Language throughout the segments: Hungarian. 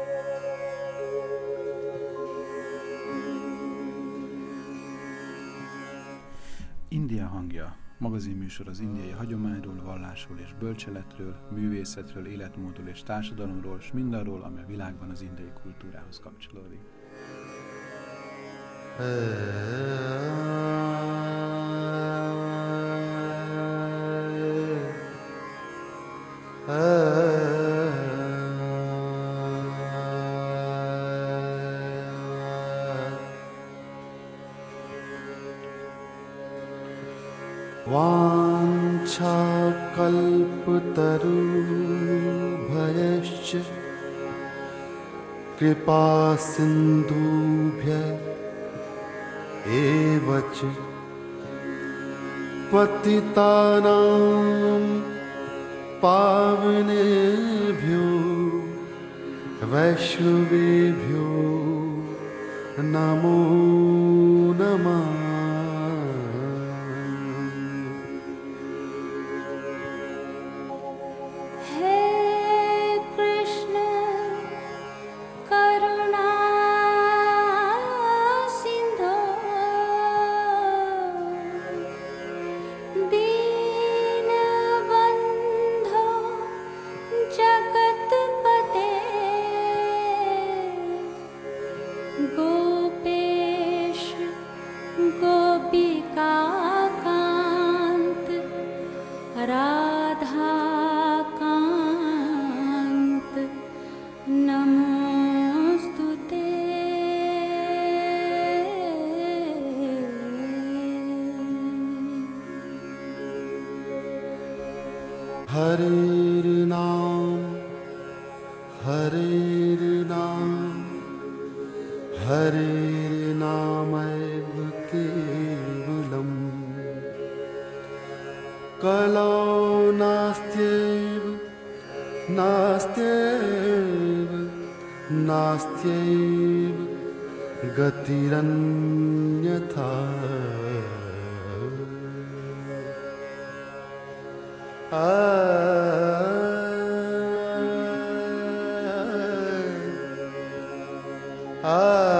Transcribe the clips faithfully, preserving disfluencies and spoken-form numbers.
India hangja, magazinműsor az indiai hagyományról, vallásról és bölcseletről, művészetről, életmódról és társadalomról, s mindarról, ami a világban az indiai kultúrához kapcsolódik. वाञ्छाकल्पतरुभ्यश्च कृपासिन्धुभ्य एव च पतितानां पावनेभ्यो वैष्णवेभ्यो नमो नमः। गतिरन्यथा आ आ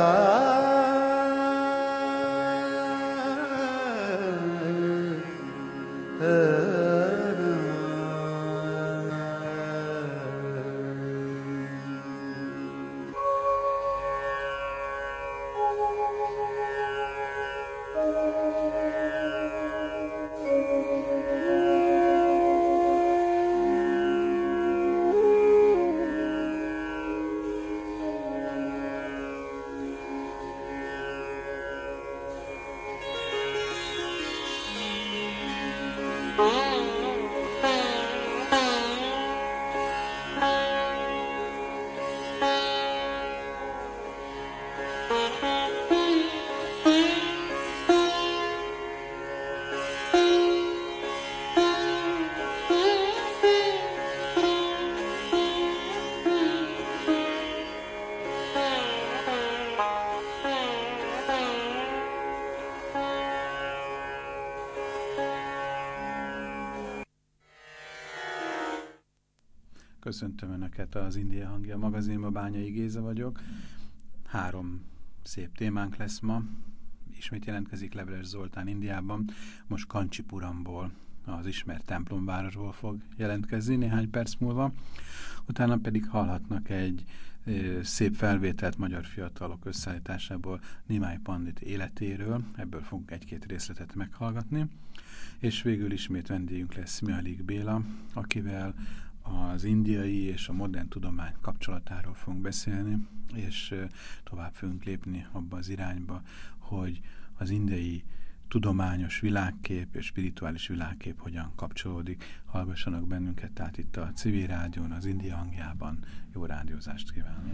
Köszöntöm Önöket az India hangja magazinban, Bányai Géza vagyok. Három szép témánk lesz ma. Ismét jelentkezik Leveles Zoltán Indiában, most Kancsipuramból, az ismert templomvárosból fog jelentkezni néhány perc múlva. Utána pedig hallhatnak egy ö, szép felvételt magyar fiatalok összeállításából Nimai Pandit életéről, ebből fogunk egy-két részletet meghallgatni. És végül ismét vendégünk lesz Mihályik Béla, akivel az indiai és a modern tudomány kapcsolatáról fogunk beszélni, és tovább fogunk lépni abba az irányba, hogy az indiai tudományos világkép és spirituális világkép hogyan kapcsolódik. Hallgassanak bennünket, tehát itt a Civil Rádión, az India hangjában. Jó rádiózást kívánok!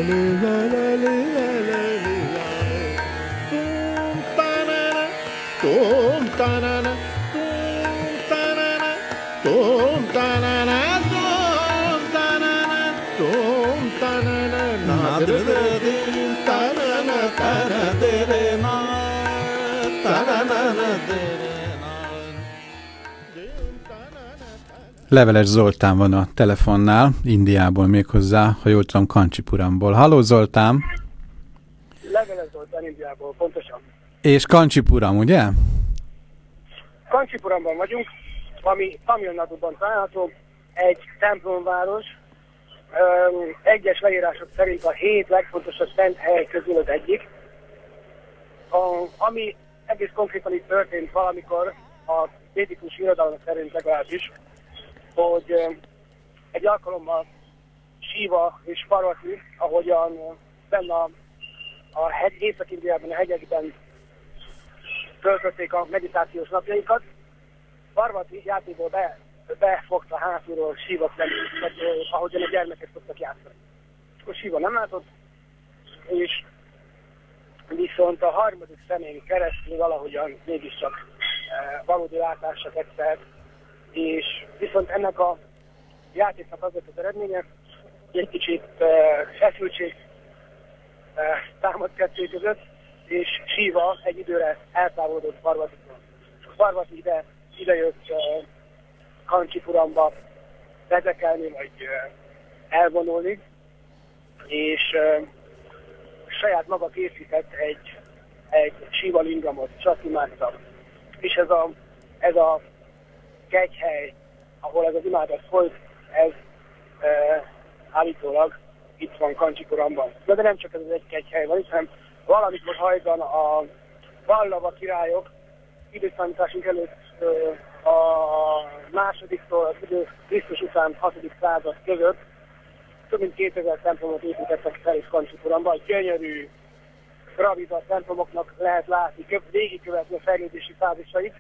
Leveles Zoltán van a telefonnál, Indiából méghozzá, ha jól tudom, Kancsipuramból. Halló Zoltán! Leveles Zoltán Indiából, pontosan. És Kancsipuram, ugye? Kancsipuramban vagyunk, ami Tamil Naduban található, egy templomváros. Öm, egyes leírások szerint a hét legfontosabb szent hely közül az egyik. A, ami egész konkrétan itt történt valamikor, a védikus irodalom szerint legalábbis, hogy egy alkalommal Siva és Parvati, ahogyan benne a, a hegy, Észak-Indiában, a hegyekben töltötték a meditációs napjaikat, Parvati játékból be, befogta hátulról Siva szemét, ahogyan a gyermekek szoktak játszani. Akkor Siva nem látott, és viszont a harmadik személyen keresztül valahogyan mégiscsak e, valódi látásra tett szert, és viszont ennek a játéknak az volt az eredménye, hogy egy kicsit uh, feszültség uh, támadt kettő között, és Siva egy időre eltávolodott Parvatitól. Parvati ide, ide jött uh, Kancsipuramba vezekelni, vagy uh, elvonulni, és uh, saját maga készített egy, egy Siva lingamot, csak imádta. És ez a, ez a kegyhely, ahol ez az imádat folyt, ez e, állítólag itt van Kancsipuramban. De, de nem csak ez az egy kegyhely van, hanem valamikor hajdan a Vallava királyok időszámításunk előtt e, a másodiktól az idő Krisztus után hatodik század között több mint kétezer templomot építettek fel is Kancsipuramban. Gyönyörű, gravita templomoknak lehet látni, végigkövetni a fejlődési fázisait,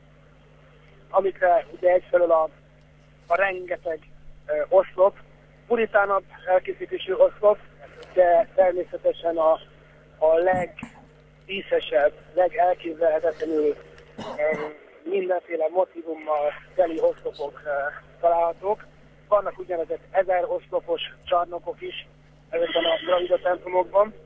amikre ugye egyfelől a, a rengeteg e, oszlop, puritánabb elkészítésű oszlop, de természetesen a, a legdíszesebb, legelképzelhetetlenül e, mindenféle motivummal teli oszlopok e, találhatók. Vannak úgynevezett ezer oszlopos csarnokok is ezekben a gravita templomokban.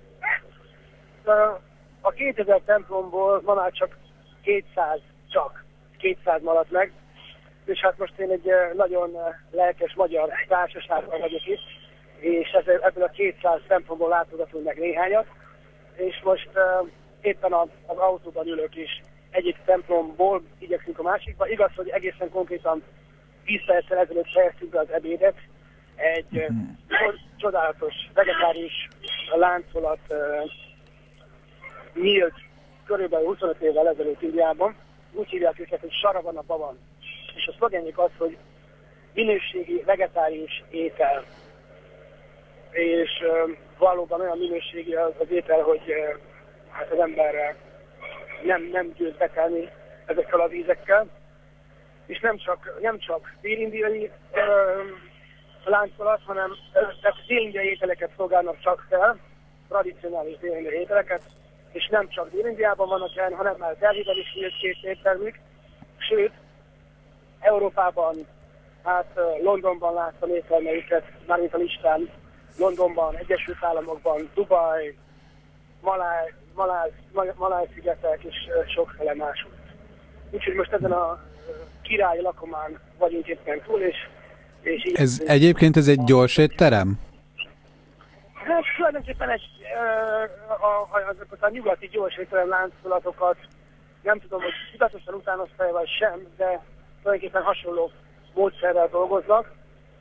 A kétezer templomból ma már csak kétszáz, csak kétszáz maradt meg, és hát most én egy nagyon lelkes magyar társaságban vagyok itt, és ebből a kétszáz templomból látogatunk meg néhányat, és most uh, éppen a, az autóban ülök is egyik templomból igyekszünk a másikba. Igaz, hogy egészen konkrétan tíz perccel ezelőtt fejeztük be az ebédet, egy uh, csodálatos vegetárius láncolat uh, nyílt körülbelül huszonöt évvel ezelőtt Indiában. Úgy hívják őket, hogy Saravana Bhavan. És a szlogenjük az, hogy minőségi vegetárius étel. És uh, valóban olyan minőségi az, az étel, hogy uh, hát az ember uh, nem, nem győz betelni ezekkel a vízekkel. És nem csak, nem csak dél-indiai uh, láncolat, hanem uh, dél-indiai ételeket szolgálnak csak fel, tradicionális dél-indiai ételeket, és nem csak Dél-Indiában vannak jelen, hanem már Delhiben is nyílt két éttermük, sőt, Európában, hát Londonban láttam éttermeiket, mármint a listán, Londonban, Egyesült Államokban, Dubaj, Maláj, Maláj, Maláj-szigetek és sokféle máshogy. Úgyhogy most ezen a királyi lakomán vagyunk éppen túl, és, és így... Ez egyébként ez egy gyors étterem? Hát tulajdonképpen egy, a, a, azokat a nyugati gyors étterem láncolatokat nem tudom, hogy tudatosan utánozta vagy sem, de tulajdonképpen hasonló módszerrel dolgoznak.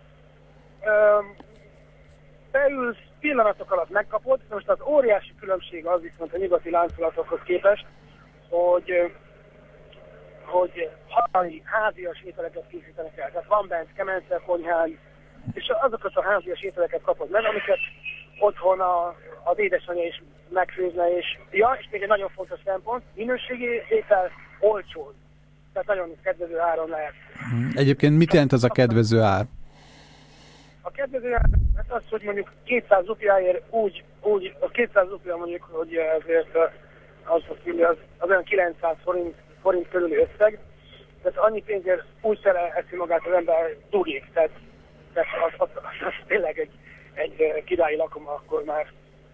Beülsz, pillanatok alatt megkapod, de most az óriási különbség az viszont a nyugati láncolatokhoz képest, hogy, hogy hazai, házias ételeket készítenek el. Tehát van bent kemence, konyhán, és azokat a házias ételeket kapod meg, amiket otthon a, az édesanyja is megfőzne, és ja, és még egy nagyon fontos szempont, minőségi étel olcsó. Tehát nagyon kedvező áron lehet. Egyébként mit jelent az a kedvező ár? A kedvező hát az, hogy mondjuk kétszáz rupiáért úgy, úgy, a kétszáz rupia mondjuk, hogy ezért az, az, az olyan kilencszáz forint, forint körüli összeg, tehát annyi pénzért úgy szerelheti magát az ember dugik, tehát, tehát az, az, az, az tényleg egy, egy királyi lakoma akkor már.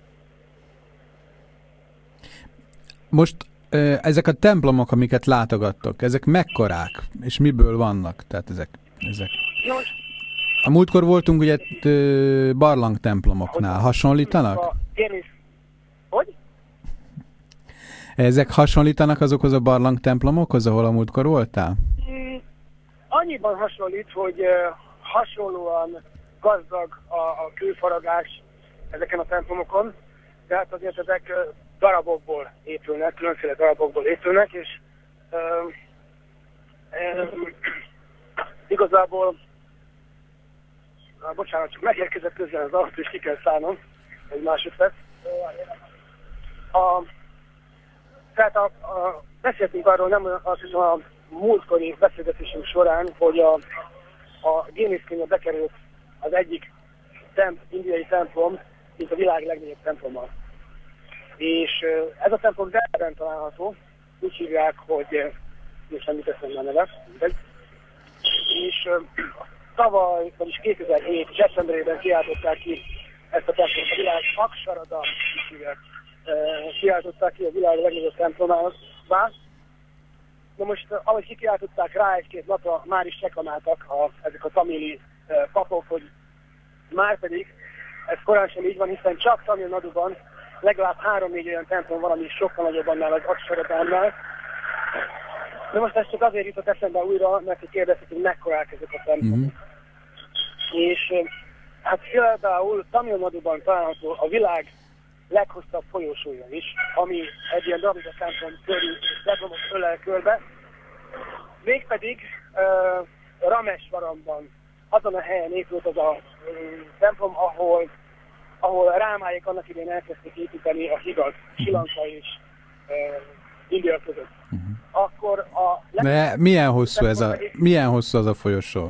Most ezek a templomok, amiket látogattok, ezek mekkorák, és miből vannak? Tehát ezek... ezek. Nos, a múltkor voltunk ugye barlang templomoknál. Hasonlítanak? Hogy? Ezek hasonlítanak azokhoz a barlang templomokhoz, ahol a múltkor voltál? Mm, annyiban hasonlít, hogy uh, hasonlóan gazdag a, a kőfaragás ezeken a templomokon, de hát azért ezek uh, darabokból épülnek, különféle darabokból épülnek, és uh, uh, igazából uh, bocsánat, csak megérkezett közben az autó, és ki kell szállnom egy másodperc. A, tehát a, a, beszéltünk arról, nem azt hiszem a múltkori beszélgetésünk során, hogy a, a géniszkönyvbe bekerült az egyik temp, indiai templom, mint a világ legnagyobb temploma. És ez a templom Delben található, úgy hívják, hogy és nem mit eszem a neve, és tavaly, vagyis kétezer-hét decemberében kiáltották ki ezt a templomot, a világ Aksarada, úgy hívják, kiáltották ki a világ legnagyobb templomához. Na most, ahogy kikiáltották rá egy-két napra, már is reklamáltak a, ezek a tamili uh, papok, hogy már pedig ez korán sem így van, hiszen csak Tamil Naduban legalább három-négy olyan templom van, ami sokkal nagyobb annál az Aksaradánál. De most ez csak azért jutott eszembe újra, mert kérdezték, hogy mekkorák ezek a templomok. Mm-hmm. És hát például Tamil Naduban található a világ leghosszabb folyósója is, ami egy ilyen Dravida templom körül, templomot ölel körbe. Mégpedig uh, Ramesvaramban, azon a helyen épült az a um, templom, ahol, ahol Rámáék annak idején elkezdték építeni a hidat Sri Lanka és uh, India között. Uh-huh. Akkor a... De milyen hosszú ez a, pedig... milyen hosszú az a folyosó?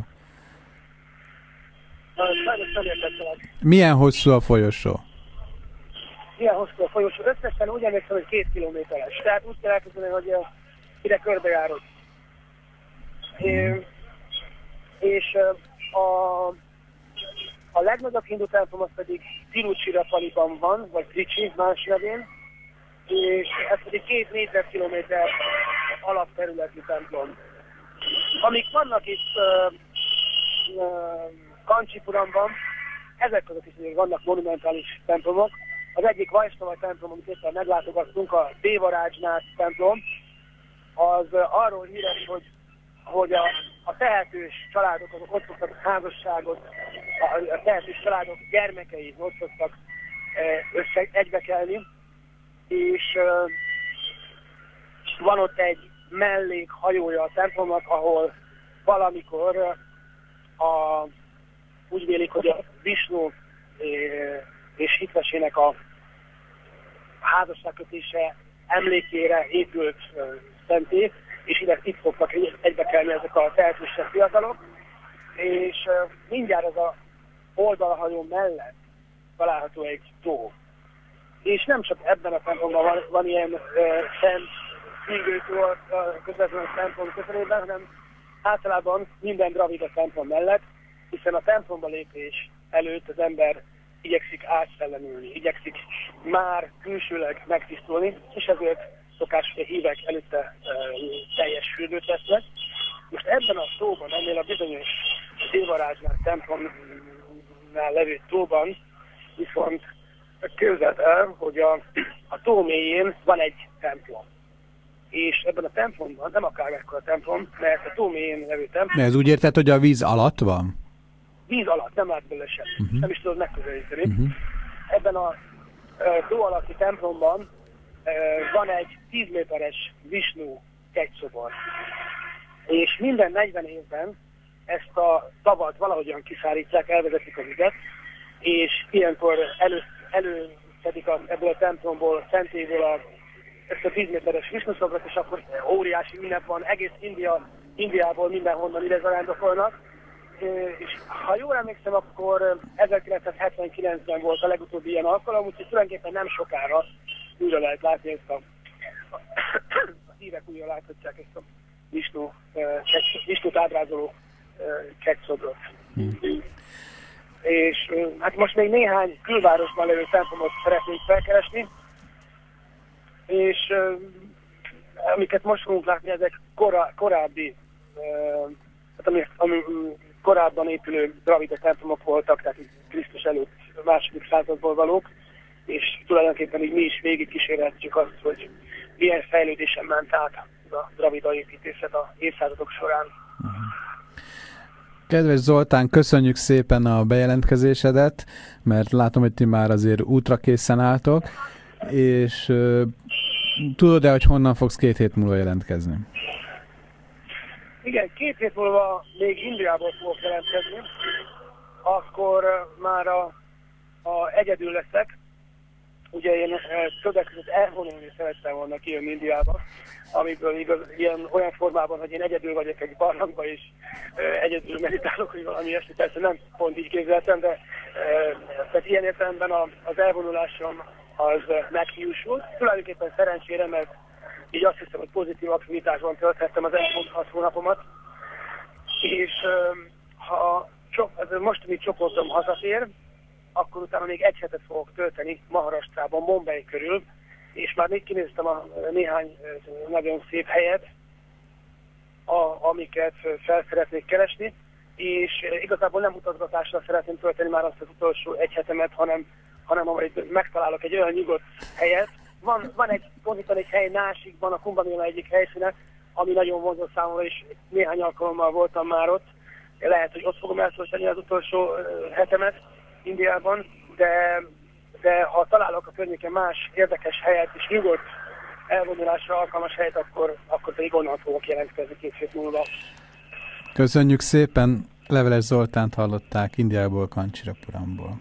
Milyen hosszú a folyosó? Milyen hosszú a folyosó? Összesen úgy emlékszem, hogy két kilométeres. Tehát úgy kell elkezdeni, hogy uh, ide körbejárod. É, és uh, a, a legnagyobb hindu templom az pedig Tiruchirappalliban van, vagy Trichy más nevén, és ez pedig két négyzetkilométer alapterületű templom. Amik vannak itt uh, uh, Kanchipuramban, ezek között is vannak monumentális templomok. Az egyik Vaisnava templom, amit éppen meglátogattunk, a Devarajnath templom, az uh, arról híres, hogy, hogy a, a tehetős családok, azok ott szoktak házasságot, a, a tehetős családok gyermekei ott szoktak uh, össze, egybekelni, és uh, van ott egy mellékhajója a templomnak, ahol valamikor uh, a, úgy vélik, hogy a Vishnu uh, és hitvesének a házasságkötése emlékére épült uh, szentély, és ide itt szoktak egybekelni ezek a tehetősebb fiatalok, és uh, mindjárt az a oldalhajó mellett található egy tó. És nem csak ebben a templomban van, van ilyen uh, szent szívőtó a közvetlenül a templom közelében, hanem általában minden dravida templom mellett, hiszen a templomba lépés előtt az ember igyekszik átszellemülni, igyekszik már külsőleg megtisztulni, és ezért szokás, hogy a hívek előtte e, teljes fürdőt vesznek. Most ebben a tóban, ennél a bizonyos Devarajnath templomnál levő tóban viszont képzeld el, hogy a, a tó mélyén van egy templom. És ebben a templomban, nem akármekkora templom, mert a tó mélyén levő templom... De ez úgy érted, hogy a víz alatt van? Víz alatt, nem lát belőle sem. Uh-huh. Nem is tudod megközelíteni. Uh-huh. Ebben a uh, tó alatti templomban uh, van egy tíz méteres Vishnu kegyszobor. És minden negyven évben ezt a tavat valahogyan kiszárítják, elvezetik a vizet, és ilyenkor elő, előszedik a, ebből a templomból, szentélyből a, ezt a tíz méteres Vishnu szobrot, és akkor óriási ünnep van, egész India, Indiából mindenhonnan ide zarándokolnak, és ha jól emlékszem, akkor ezerkilencszázhetvenkilencben volt a legutóbbi ilyen alkalom, úgyhogy tulajdonképpen nem sokára újra lehet látni ezt a, a hívek újra láthatják ezt a Visnu, Visnut ábrázoló kegyszobrot. Hmm. És hát most még néhány külvárosban lévő templomot szeretnénk felkeresni, és amiket most fogunk látni, ezek korá, korábbi, hát ami, ami korábban épülő dravida templomok voltak, tehát Krisztus előtt második századból valók, és tulajdonképpen így mi is végigkísérhetjük azt, hogy milyen fejlődésen ment át a dravida építészet a évszázadok során. Kedves Zoltán, köszönjük szépen a bejelentkezésedet, mert látom, hogy ti már azért útra készen álltok, és uh, tudod-e, hogy honnan fogsz két hét múlva jelentkezni? Igen, két hét múlva még Indiából fogok jelentkezni, akkor már a, a egyedül leszek. Ugye én többek között elvonulni szerettem volna kijönni Indiába, amiből igaz, ilyen, olyan formában, hogy én egyedül vagyok egy barlangban, és e, egyedül meditálok, hogy valami ilyesmi, persze nem pont így képzeltem, de e, tehát ilyen értelemben a, az elvonulásom az meghiúsult. Tulajdonképpen szerencsére, mert így azt hiszem, hogy pozitív aktivitásban tölthettem az elmúlt hat hónapomat, és e, ha az mostani csoportom hazatér, akkor utána még egy hetet fogok tölteni Maharashtrában, Bombay körül, és már még kinéztem a néhány nagyon szép helyet, a, amiket fel szeretnék keresni, és igazából nem utazgatásra szeretném tölteni már azt az utolsó egy hetemet, hanem, hanem amelyik megtalálok egy olyan nyugodt helyet. Van, van egy, konkrétan egy hely Násikban, a Kumbh Mela egyik helyszíne, ami nagyon vonzó számomra, és néhány alkalommal voltam már ott. Lehet, hogy ott fogom eltölteni az utolsó hetemet Indiában, de, de ha találok a környéken más érdekes helyet és nyugodt elvonulásra alkalmas helyet, akkor, akkor pedig onnan fogok jelentkezni két hét múlva. Köszönjük szépen! Leveles Zoltánt hallották Indiából, Kancsirapuramból.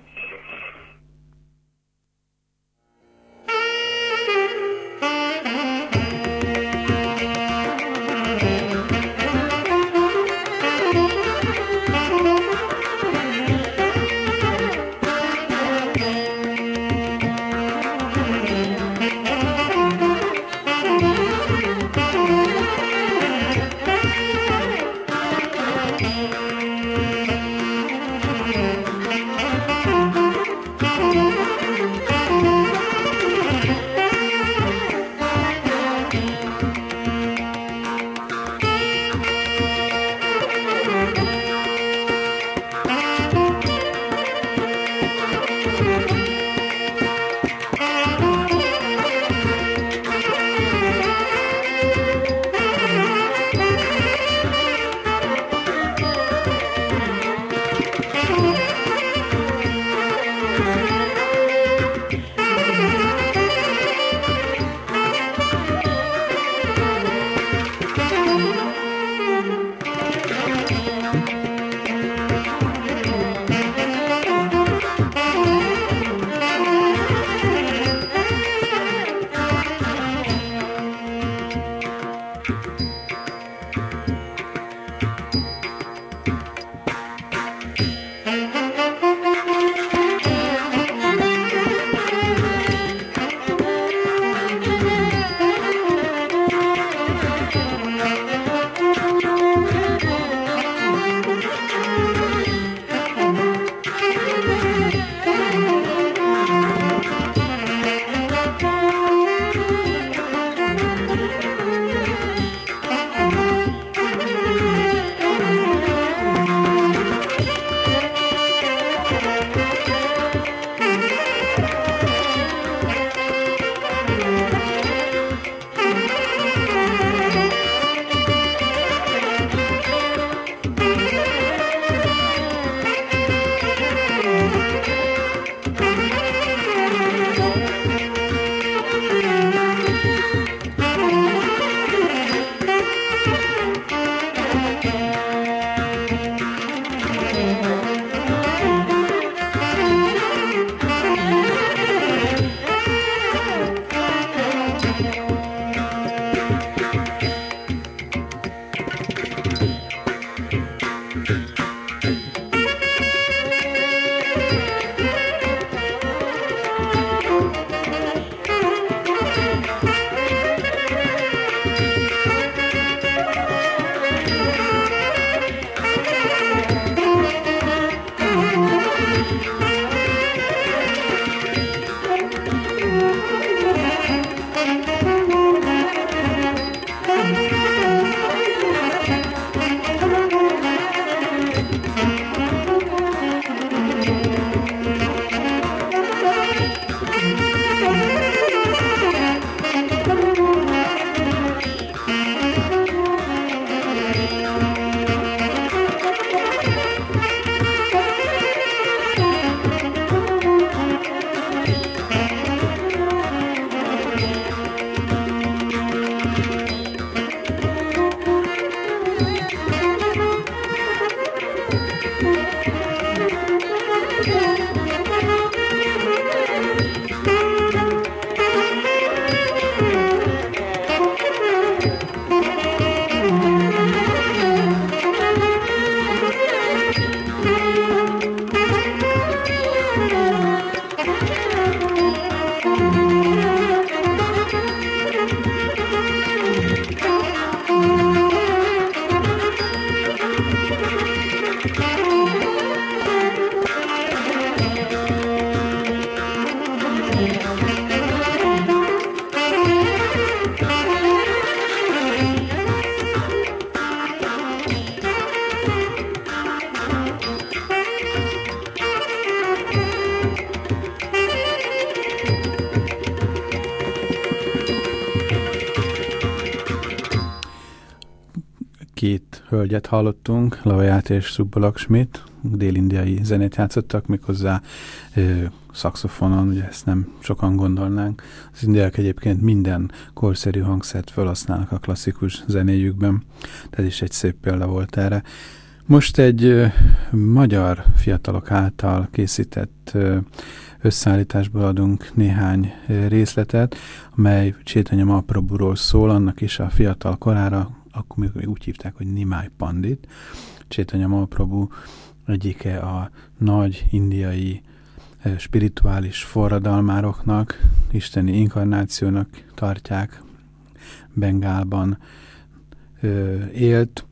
Két hölgyet hallottunk, Lavaját és Subba Lakshmit, dél-indiai zenét játszottak, méghozzá ö, szaxofonon, ugye ezt nem sokan gondolnánk. Az indiaiak egyébként minden korszerű hangszert felhasználnak a klasszikus zenéjükben, tehát is egy szép példa volt erre. Most egy ö, magyar fiatalok által készített ö, összeállításból adunk néhány ö, részletet, amely Chaitanya Mahaprabhuról szól, annak is a fiatal korára, akkor még, még úgy hívták, hogy Nimai Pandit. Chaitanya Mahaprabhu egyike a nagy indiai eh, spirituális forradalmároknak, isteni inkarnációnak tartják, Bengálban eh, élt.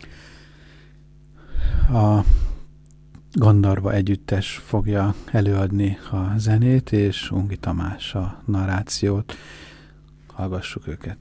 A Gandharva együttes fogja előadni a zenét, és Ungi Tamás a narrációt. Hallgassuk őket.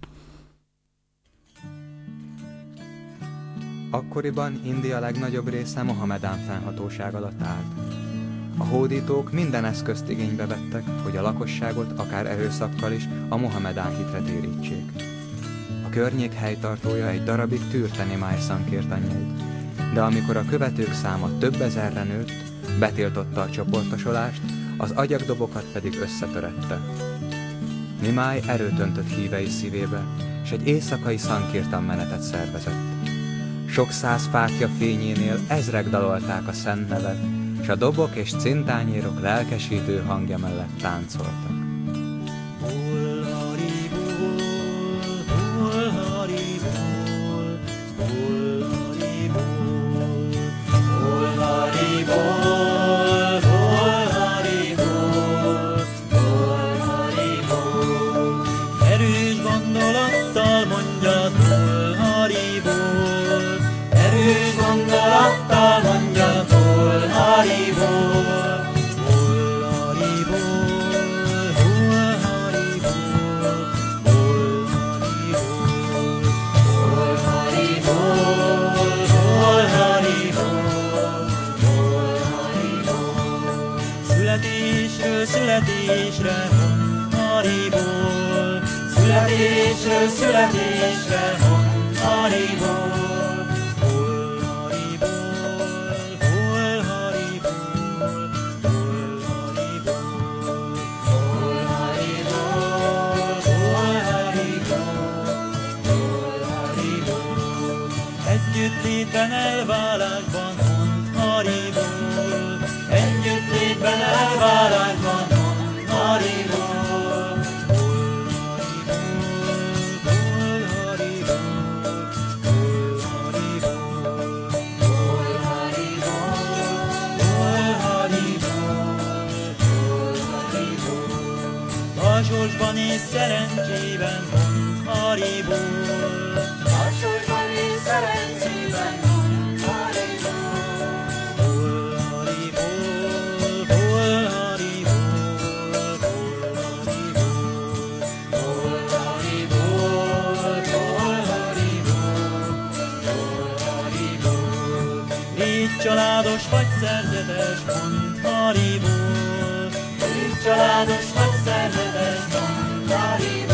Akkoriban India legnagyobb része Mohamedán fennhatóság alatt állt. A hódítók minden eszközt igénybe vettek, hogy a lakosságot akár erőszakkal is a Mohamedán hitre térítsék. A környék helytartója egy darabig tűrte Nimai Sankirtanjait, de amikor a követők száma több ezerre nőtt, betiltotta a csoportosolást, az agyagdobokat pedig összetörette. Nimai erőt öntött hívei szívébe, és egy éjszakai Sankirtan menetet szervezett. Sok száz fákja fényénél ezrek dalolták a szent nevet, s a dobok és cintányérok lelkesítő hangja mellett táncoltak. Erős gondolattal mondja Tol Haribol, erős gondolattal mondja Tol Haribol, Tol Haribol, Tol Haribol, Tol Haribol, Tol Haribol, Tol Haribol. Születésről születésre mond Haribol, születésről születésre mond Haribol. Együttlétben elválásban mond Haribol, együttlétben elválásban mond Haribol, Hol Haribol, Hol Haribol, Hol Haribol, Hol Haribol, Hol Haribol. Lassosban és szerencsében mond Haribol, lassosban és szerencsében mond Haribol, Hol Haribol, Hol Haribol, Hol Haribol, Hol Haribol, Hol Haribol. Légy családos vagy szerzetes, mond Haribol, légy családos vagy szerzetes, mond Haribol.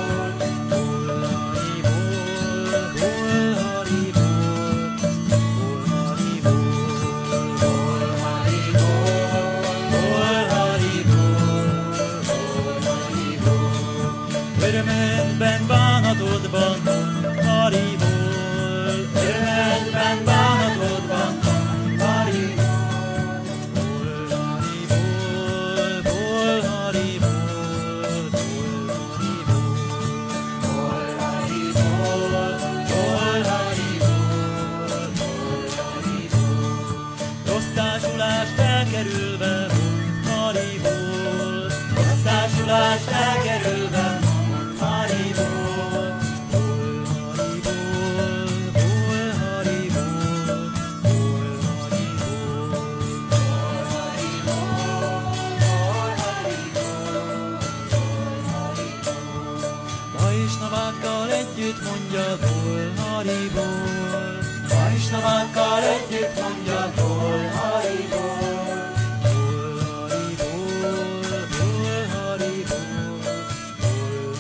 Örömödben, bánatodban mond Haribol, örömödben, bánatodban mond Haribol, Hol Haribol, Hol Haribol, Hol Haribol, szép hangja, hol Haribol, hol Haribol, hol Haribol, hol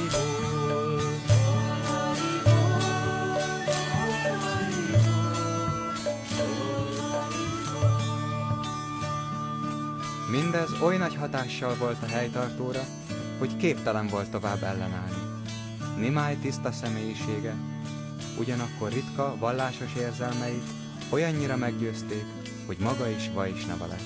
Mindez oly nagy hatással volt a helytartóra, hogy képtelen volt tovább ellenállni. Nimáj tiszta személyisége, ugyanakkor ritka, vallásos érzelmeit olyannyira meggyőzték, hogy maga is Vaisnava lett.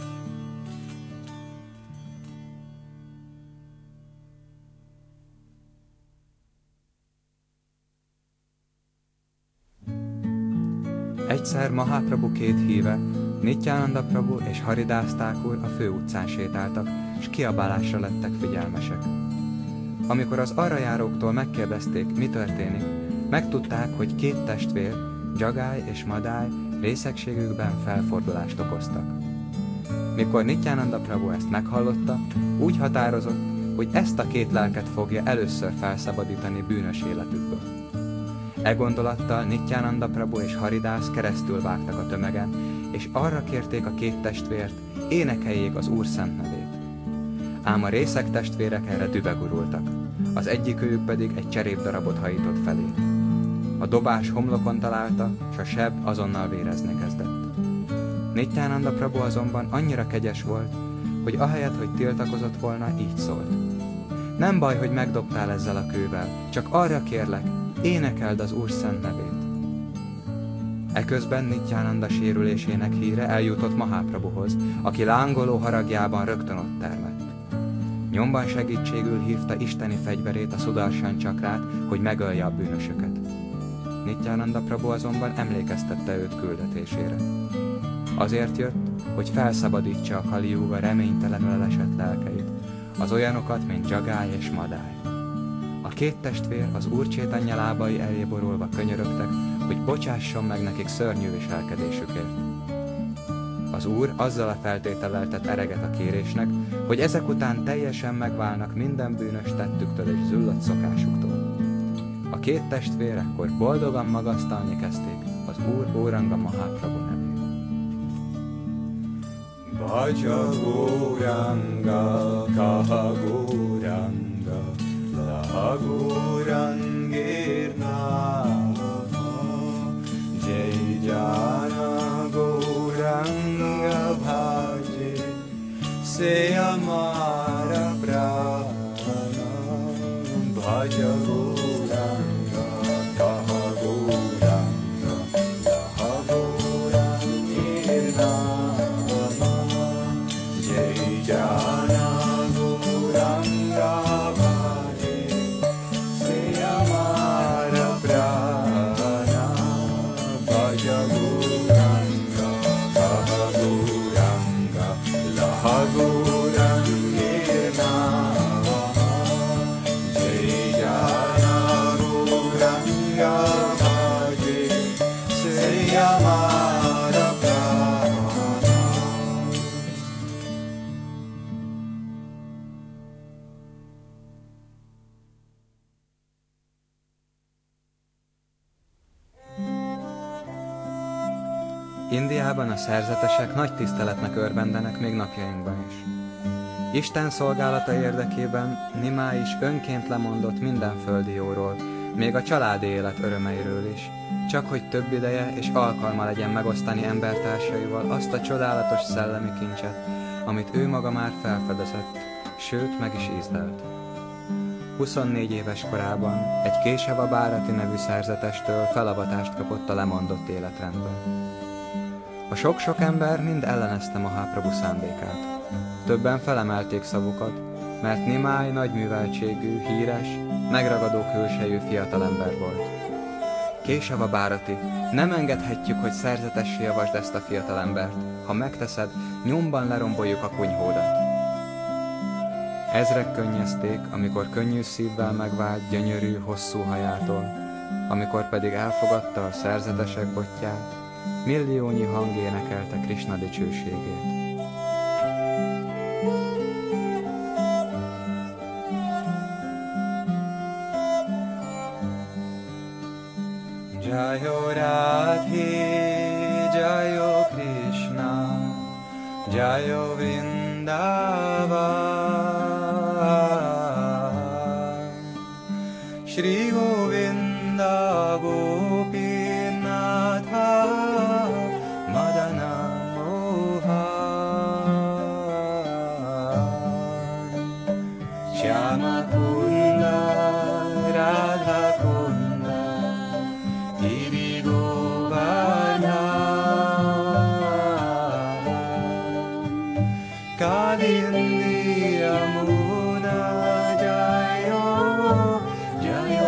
Egyszer Mahaprabhu két híve, Nityananda Prabhu és Haridász Thakur a főutcán sétáltak, s kiabálásra lettek figyelmesek. Amikor az arra járóktól megkérdezték, mi történik, megtudták, hogy két testvér, Jagai és Madai részegségükben felfordulást okoztak. Mikor Nityananda Prabhu ezt meghallotta, úgy határozott, hogy ezt a két lelket fogja először felszabadítani bűnös életükből. E gondolattal Nityananda Prabhu és Haridász keresztül vágtak a tömegen, és arra kérték a két testvért, énekeljék az Úr szent nevét. Ám a részeg testvérek erre dübegurultak, az egyikőjük pedig egy cserépdarabot hajított felé. A dobás homlokon találta, s a seb azonnal vérezni kezdett. Nityananda Prabhu azonban annyira kegyes volt, hogy ahelyett, hogy tiltakozott volna, így szólt. Nem baj, hogy megdobtál ezzel a kővel, csak arra kérlek, énekeld az Úr szent nevét. Eközben Nityananda sérülésének híre eljutott Mahaprabhuhoz, aki lángoló haragjában rögtön ott termett. Nyomban segítségül hívta isteni fegyverét, a Sudarshan csakrát, hogy megölje a bűnösöket. Nityananda Prabhu azonban emlékeztette őt küldetésére. Azért jött, hogy felszabadítsa a Kali Yuga reménytelenül elesett lelkeit, az olyanokat, mint Jagai és Madai. A két testvér az Úr Csétanya lábai elé borulva könyörögtek, hogy bocsásson meg nekik szörnyű viselkedésükért. Az Úr azzal a feltétellel tett ereget a kérésnek, hogy ezek után teljesen megválnak minden bűnös tettüktől és züllött szokásuktól. A két testvér ekkor boldogan magasztalni kezdték az Úr Óranga Mahaprabhu nevét. Bhaja Gauranga, Kaha Gauranga, Laha Gaurangirna, Jai Jana Gauranga Bhaje, Se Amara Prana, Bhaja Gauranga, Kaha Gauranga, Laha Gaurangirna, Jai Jana Gauranga Bhaje, Se Amara Prana, Bhaja Gauranga, Kaha Gauranga, Laha Gaurangirna, Jai Jana Gauranga Bhaje, Se Amara Prana. Indiában a szerzetesek nagy tiszteletnek örvendenek még napjainkban is. Isten szolgálata érdekében Nimáj is önként lemondott minden földi jóról, még a családi élet örömeiről is, csak hogy több ideje és alkalma legyen megosztani embertársaival azt a csodálatos szellemi kincset, amit ő maga már felfedezett, sőt meg is ízlelt. huszonnégy éves korában egy Késava Bhárati nevű szerzetestől felavatást kapott a lemondott életrendben. A sok-sok ember mind ellenezte Mahaprabhu szándékát. Többen felemelték szavukat, mert Nimáj nagyműveltségű, híres, megragadó külsejű fiatalember volt. Késava Bhárati, nem engedhetjük, hogy szerzetessé javasd ezt a fiatalembert. Ha megteszed, nyomban leromboljuk a kunyhódat. Ezrek könnyezték, amikor könnyű szívvel megvált gyönyörű, hosszú hajától, amikor pedig elfogadta a szerzetesek botját, milliónyi hang énekelte Krishna dicsőségét. Jayo Radhe, Jayo Vrindavan Shri Govinda Gopinatha Madana Mohan Shyama Kunda Radha Kunda Giri Govardhan Kalindi Yamuna Jayo Jayo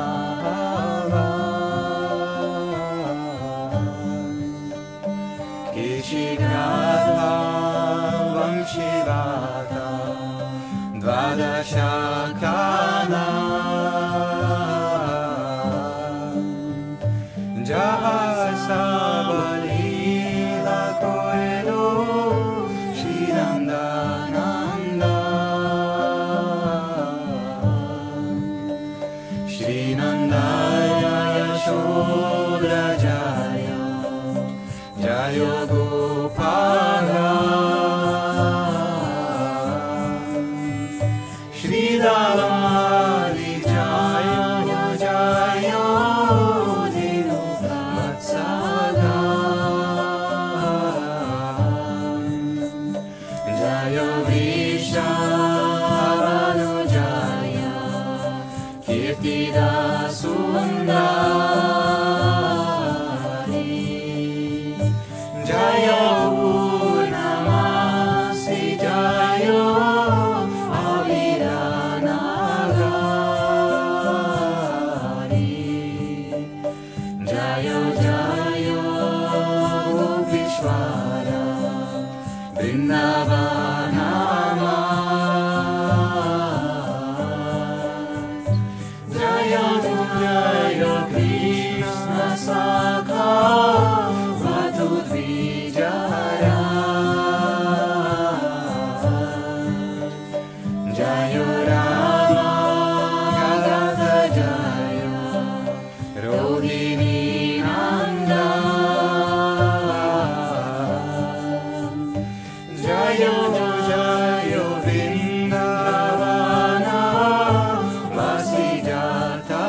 Mahavan Kishikratha Vamshivata Dvadashakana Jahasabalila Koilo Shrinandananda Shrinandaya Yashodrajaya Jayo Gopala Shridhamali Jayo Jayo Dinu Vatsala Jayo Vishnu Jaya Kirtida Sundari Jayo Purnamasi Jayo Aviranagari Jayo Jayo Vishwara Vrindavanama Jayo Jayo Krishna Sakha Vatudvijara Jayo Rama Gadadha Jayo Rohini Nanda Jayo Jayo Vrindavana Vasijata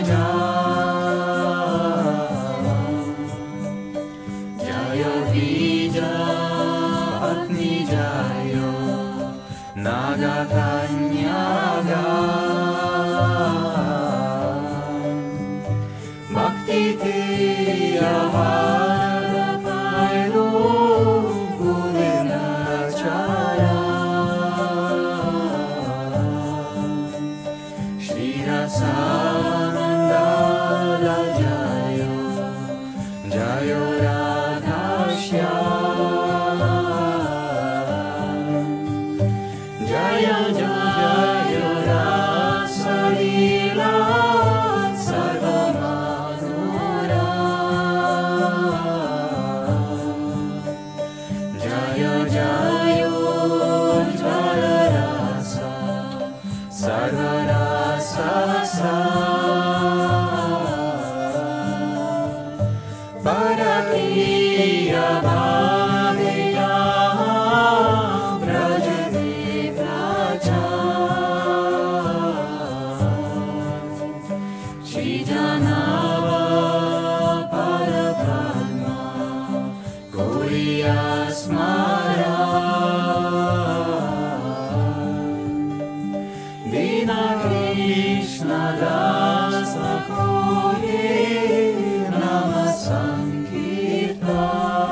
Jayo Vija Patni Jayo Nagakanyaga Bhakti Tiyavara Pairo Govinachara Shri Rasanandala Jayo Jayo Radhashyam Jayo Jayo Rasalila Sarvamadhura Jayo Jayo Jalarasa Sarvarasa Sa Parakiya Bhaveya Brajati Pracha Shri Janava Parabrahma Goriya Smara Dina Krishna Rasa Koye Nama Sankirtan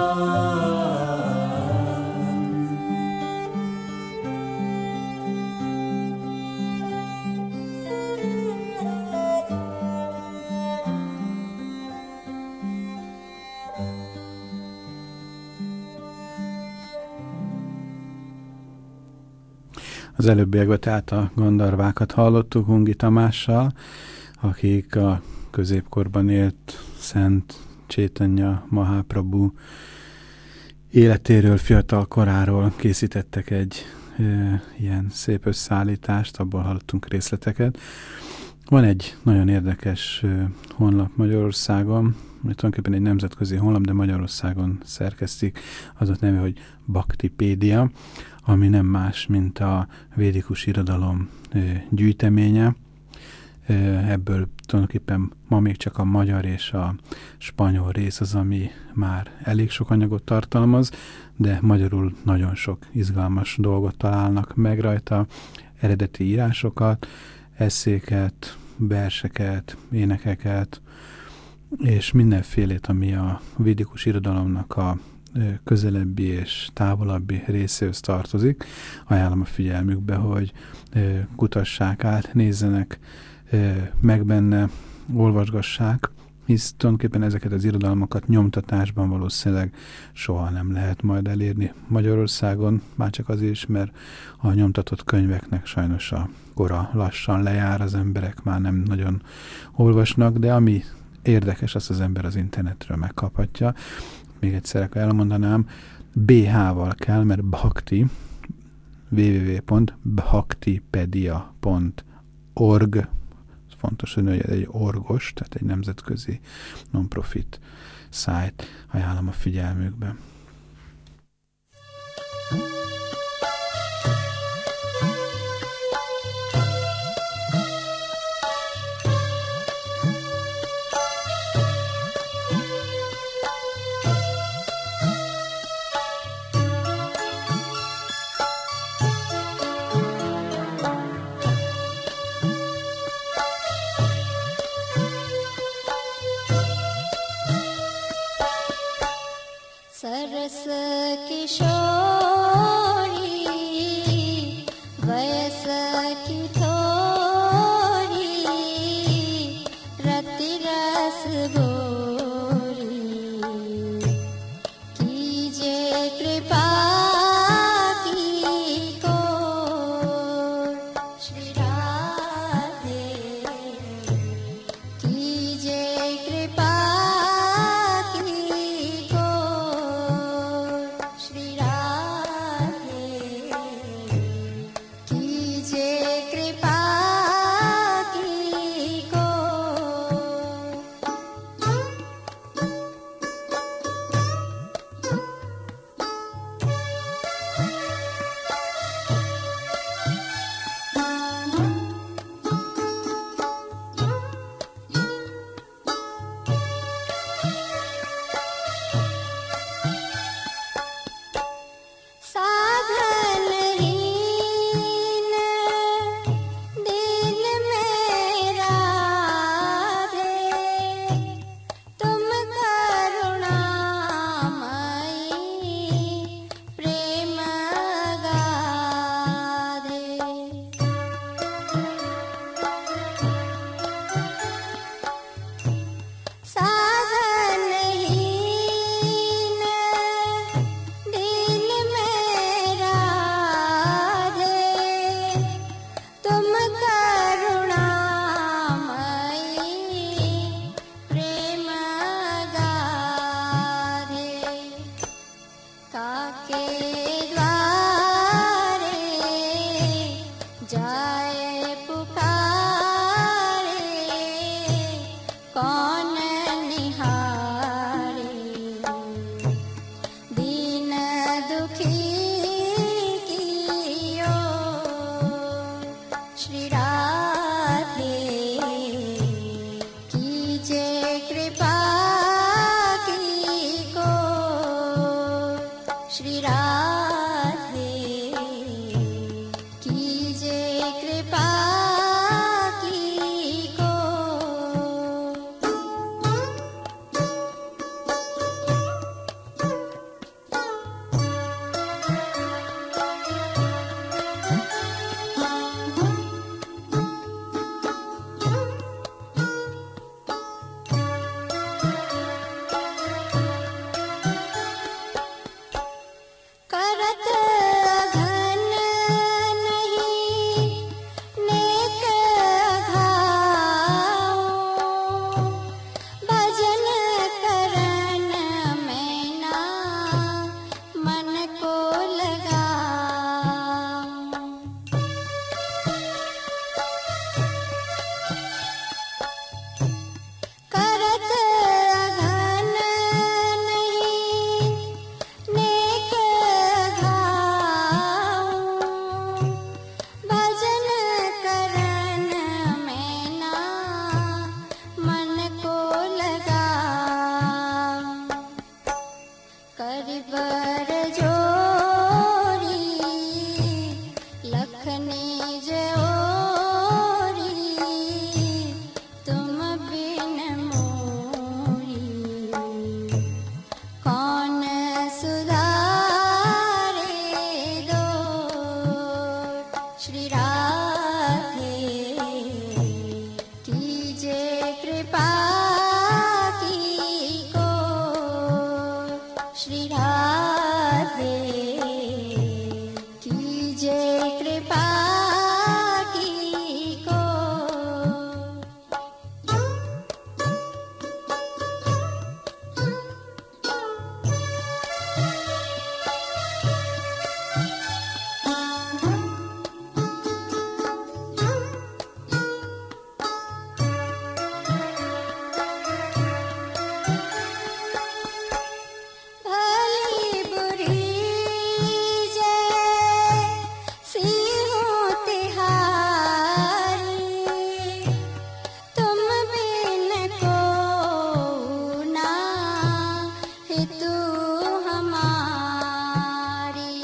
Az előbbiekben tehát a Gandharvákat hallottuk Ungi Tamással, akik a középkorban élt Szent Chaitanya Mahaprabhu életéről, fiatal koráról készítettek egy e, ilyen szép összeállítást, abból hallottunk részleteket. Van egy nagyon érdekes e, honlap Magyarországon, tulajdonképpen egy nemzetközi honlap, de Magyarországon szerkesztik, az ott neve, hogy Baktipédia, ami nem más, mint a védikus irodalom gyűjteménye. Ebből tulajdonképpen ma még csak a magyar és a spanyol rész az, ami már elég sok anyagot tartalmaz, de magyarul nagyon sok izgalmas dolgot találnak meg rajta, eredeti írásokat, esszéket, verseket, énekeket, és mindenfélét, ami a védikus irodalomnak a közelebbi és távolabbi részéhez tartozik. Ajánlom a figyelmükbe, hogy kutassák át, nézzenek meg benne, olvasgassák, hisz tulajdonképpen ezeket az irodalmakat nyomtatásban valószínűleg soha nem lehet majd elérni Magyarországon, már csak azért is, mert a nyomtatott könyveknek sajnos a kora lassan lejár, az emberek már nem nagyon olvasnak, de ami érdekes, azt az ember az internetről megkaphatja. Még egyszer elmondanám, bé há-val kell, mert Bhakti, double-u double-u double-u pont bhaktipedia pont org, fontos, hogy egy orgos, tehát egy nemzetközi non-profit site, ajánlom a figyelmükbe. सरस किशोरी वयस की थोरी रति रस गोरी कीजे कृपा की को श्री राधे कीजे कृपा करबर जोरी लखने जोरी तुम बिन मोरी कौन सुधारे दो श्री राधे कीजे कृपा की को श्री राधे कीजे कृपा की को भली बुरी जय सिंहों तिहारी तुम बिन को ना हितु हमारी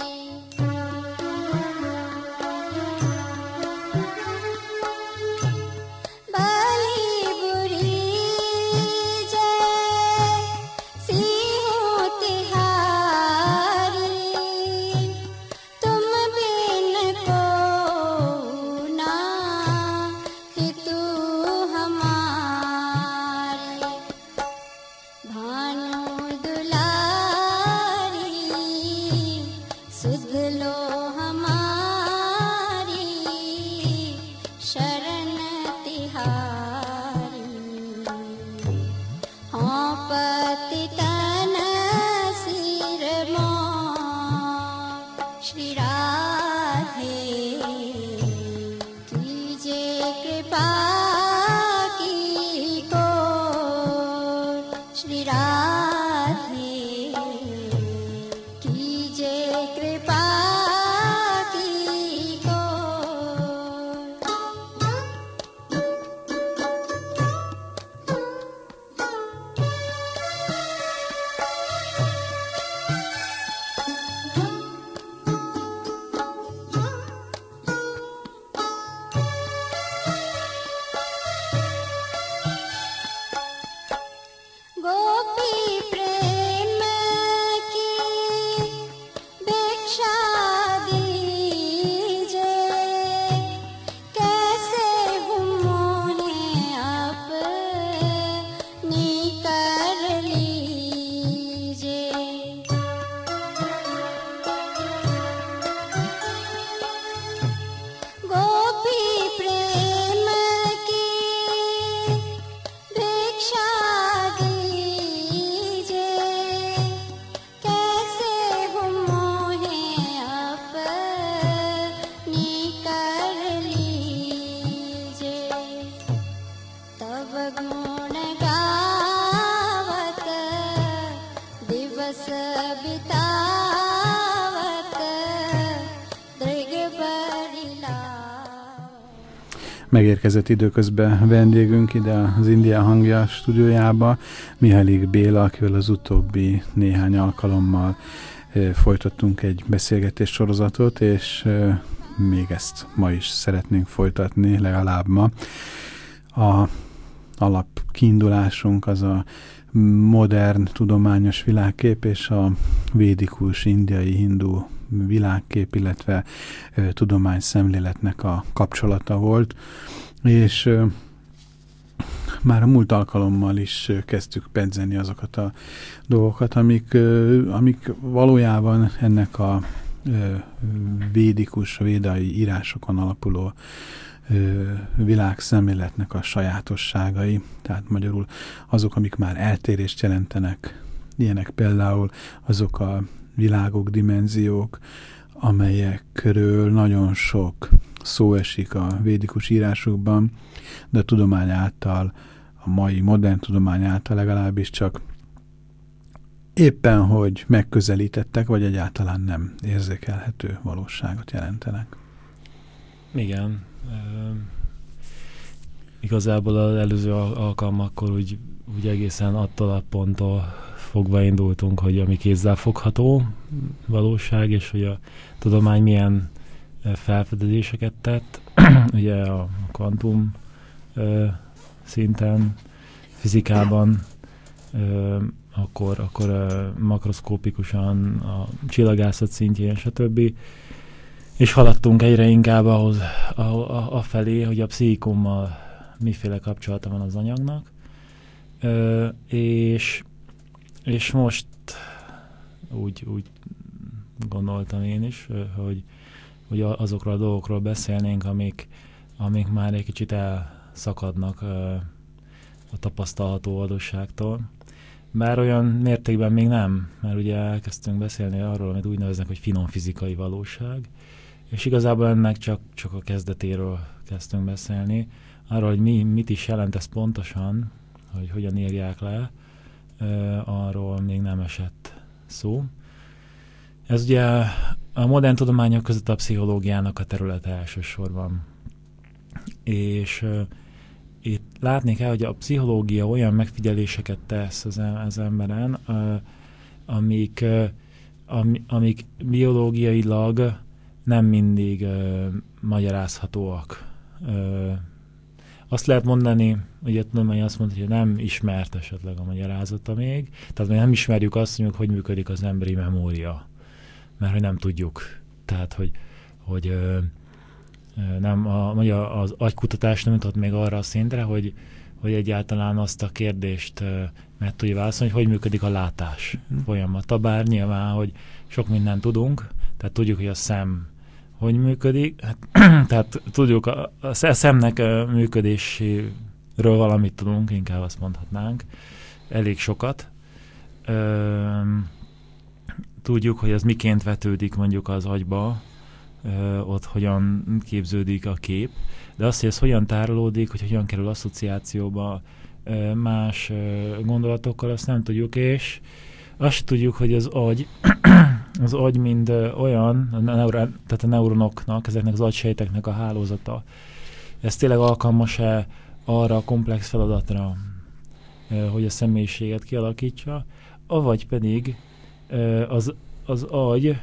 भली बुरी जय सिंहों तिहारी तुम बिन को ना हितु हमारी भानु दुलारी सुध लो हमारी शरण तिहारी हाँ पति तन सिर मों श्री राधे कीजे कृपा की को श्री राधे कीजे कृपा की को गोपी प्रेम की भिक्षा दीजे कैसे मोहे अपनी कर लीजे गोपी प्रेम की भिक्षा दीजे कैसे मोहे अपनी कर लीजे तब गुण गावत दिवस बितावत दृग बरिला Megérkezett időközben vendégünk ide az India Hangja stúdiójába, Mihályik Béla, akivel az utóbbi néhány alkalommal ö, folytattunk egy beszélgetés sorozatot, és ö, még ezt ma is szeretnénk folytatni, legalább ma. A alap kiindulásunk az a modern tudományos világkép és a védikus indiai hindu világkép, illetve ö, tudományszemléletnek a kapcsolata volt, és ö, már a múlt alkalommal is ö, kezdtük pedzeni azokat a dolgokat, amik, ö, amik valójában ennek a ö, védikus, védai írásokon alapuló ö, világszemléletnek a sajátosságai, tehát magyarul azok, amik már eltérést jelentenek, ilyenek például azok a világok, dimenziók, amelyekről nagyon sok szó esik a védikus írásokban, de a tudomány által, a mai modern tudomány által legalábbis csak éppen, hogy megközelítettek, vagy egyáltalán nem érzékelhető valóságot jelentenek. Igen. Uh, igazából az előző al- alkalmakkor úgy, úgy egészen attól a ponttól fogva indultunk, hogy ami kézzel fogható valóság, és hogy a tudomány milyen felfedezéseket tett. Ugye a kvantum ö, szinten, fizikában, ö, akkor, akkor ö, makroszkópikusan, a csillagászat szintjén, stb. És haladtunk egyre inkább ahhoz, a, a, a felé, hogy a pszichikummal miféle kapcsolata van az anyagnak. Ö, és, és most úgy, úgy gondoltam én is, hogy, hogy azokról a dolgokról beszélnénk, amik, amik már egy kicsit elszakadnak ö, a tapasztalható valóságtól. Bár olyan mértékben még nem, mert ugye elkezdtünk beszélni arról, amit úgy neveznek, hogy finom fizikai valóság, és igazából ennek csak, csak a kezdetéről kezdtünk beszélni. Arról, hogy mi, mit is jelent ez pontosan, hogy hogyan írják le, arról még nem esett szó. Ez ugye a modern tudományok között a pszichológiának a területe elsősorban. És uh, itt látni kell, hogy a pszichológia olyan megfigyeléseket tesz az, az emberen, uh, amik, uh, am, amik biológiailag nem mindig uh, magyarázhatóak. Uh, Azt lehet mondani, hogy a tudomány azt mondja, hogy nem ismert esetleg a magyarázata még, tehát még nem ismerjük azt, hogy hogy működik az emberi memória, mert hogy nem tudjuk. Tehát, hogy, hogy ö, nem, a, a, az agykutatás nem jutott még arra a szintre, hogy, hogy egyáltalán azt a kérdést ö, meg tudja válaszolni, hogy hogy működik a látás folyamata. Bár nyilván, hogy sok mindent tudunk, tehát tudjuk, hogy a szem hogy működik. Tehát tudjuk, a, a szemnek a működéséről valamit tudunk, inkább azt mondhatnánk. Elég sokat. Ö, tudjuk, hogy ez miként vetődik mondjuk az agyba, ö, ott hogyan képződik a kép, de azt, hogy ez hogyan tárolódik, hogy hogyan kerül asszociációba ö, más ö, gondolatokkal, azt nem tudjuk, és azt tudjuk, hogy az agy az agy mind olyan, a neuron, tehát a neuronoknak, ezeknek az agysejteknek a hálózata, ez tényleg alkalmas-e arra a komplex feladatra, hogy a személyiséget kialakítsa, avagy pedig az, az agy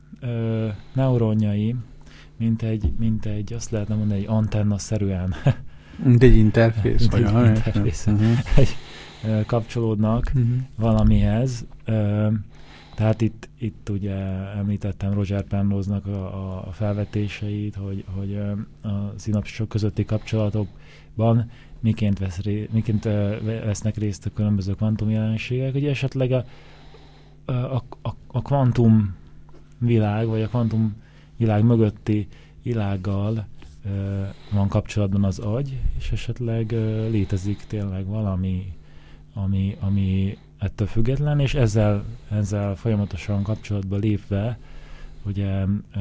neuronjai, mint egy, mint egy, azt lehetne mondani, egy antenna-szerűen. Mint egy interfész. Mint egy interfész. Uh-huh. kapcsolódnak uh-huh. valamihez. Tehát itt, itt ugye említettem Roger Penrose-nak a, a felvetéseit, hogy, hogy a szinapszisok közötti kapcsolatokban miként, vesz ré, miként vesznek részt a különböző kvantum jelenségek, hogy esetleg a, a, a, a kvantum világ, vagy a kvantum világ mögötti világgal van kapcsolatban az agy, és esetleg létezik tényleg valami, ami, ami ettől független, és ezzel, ezzel folyamatosan kapcsolatba lépve ugye ö,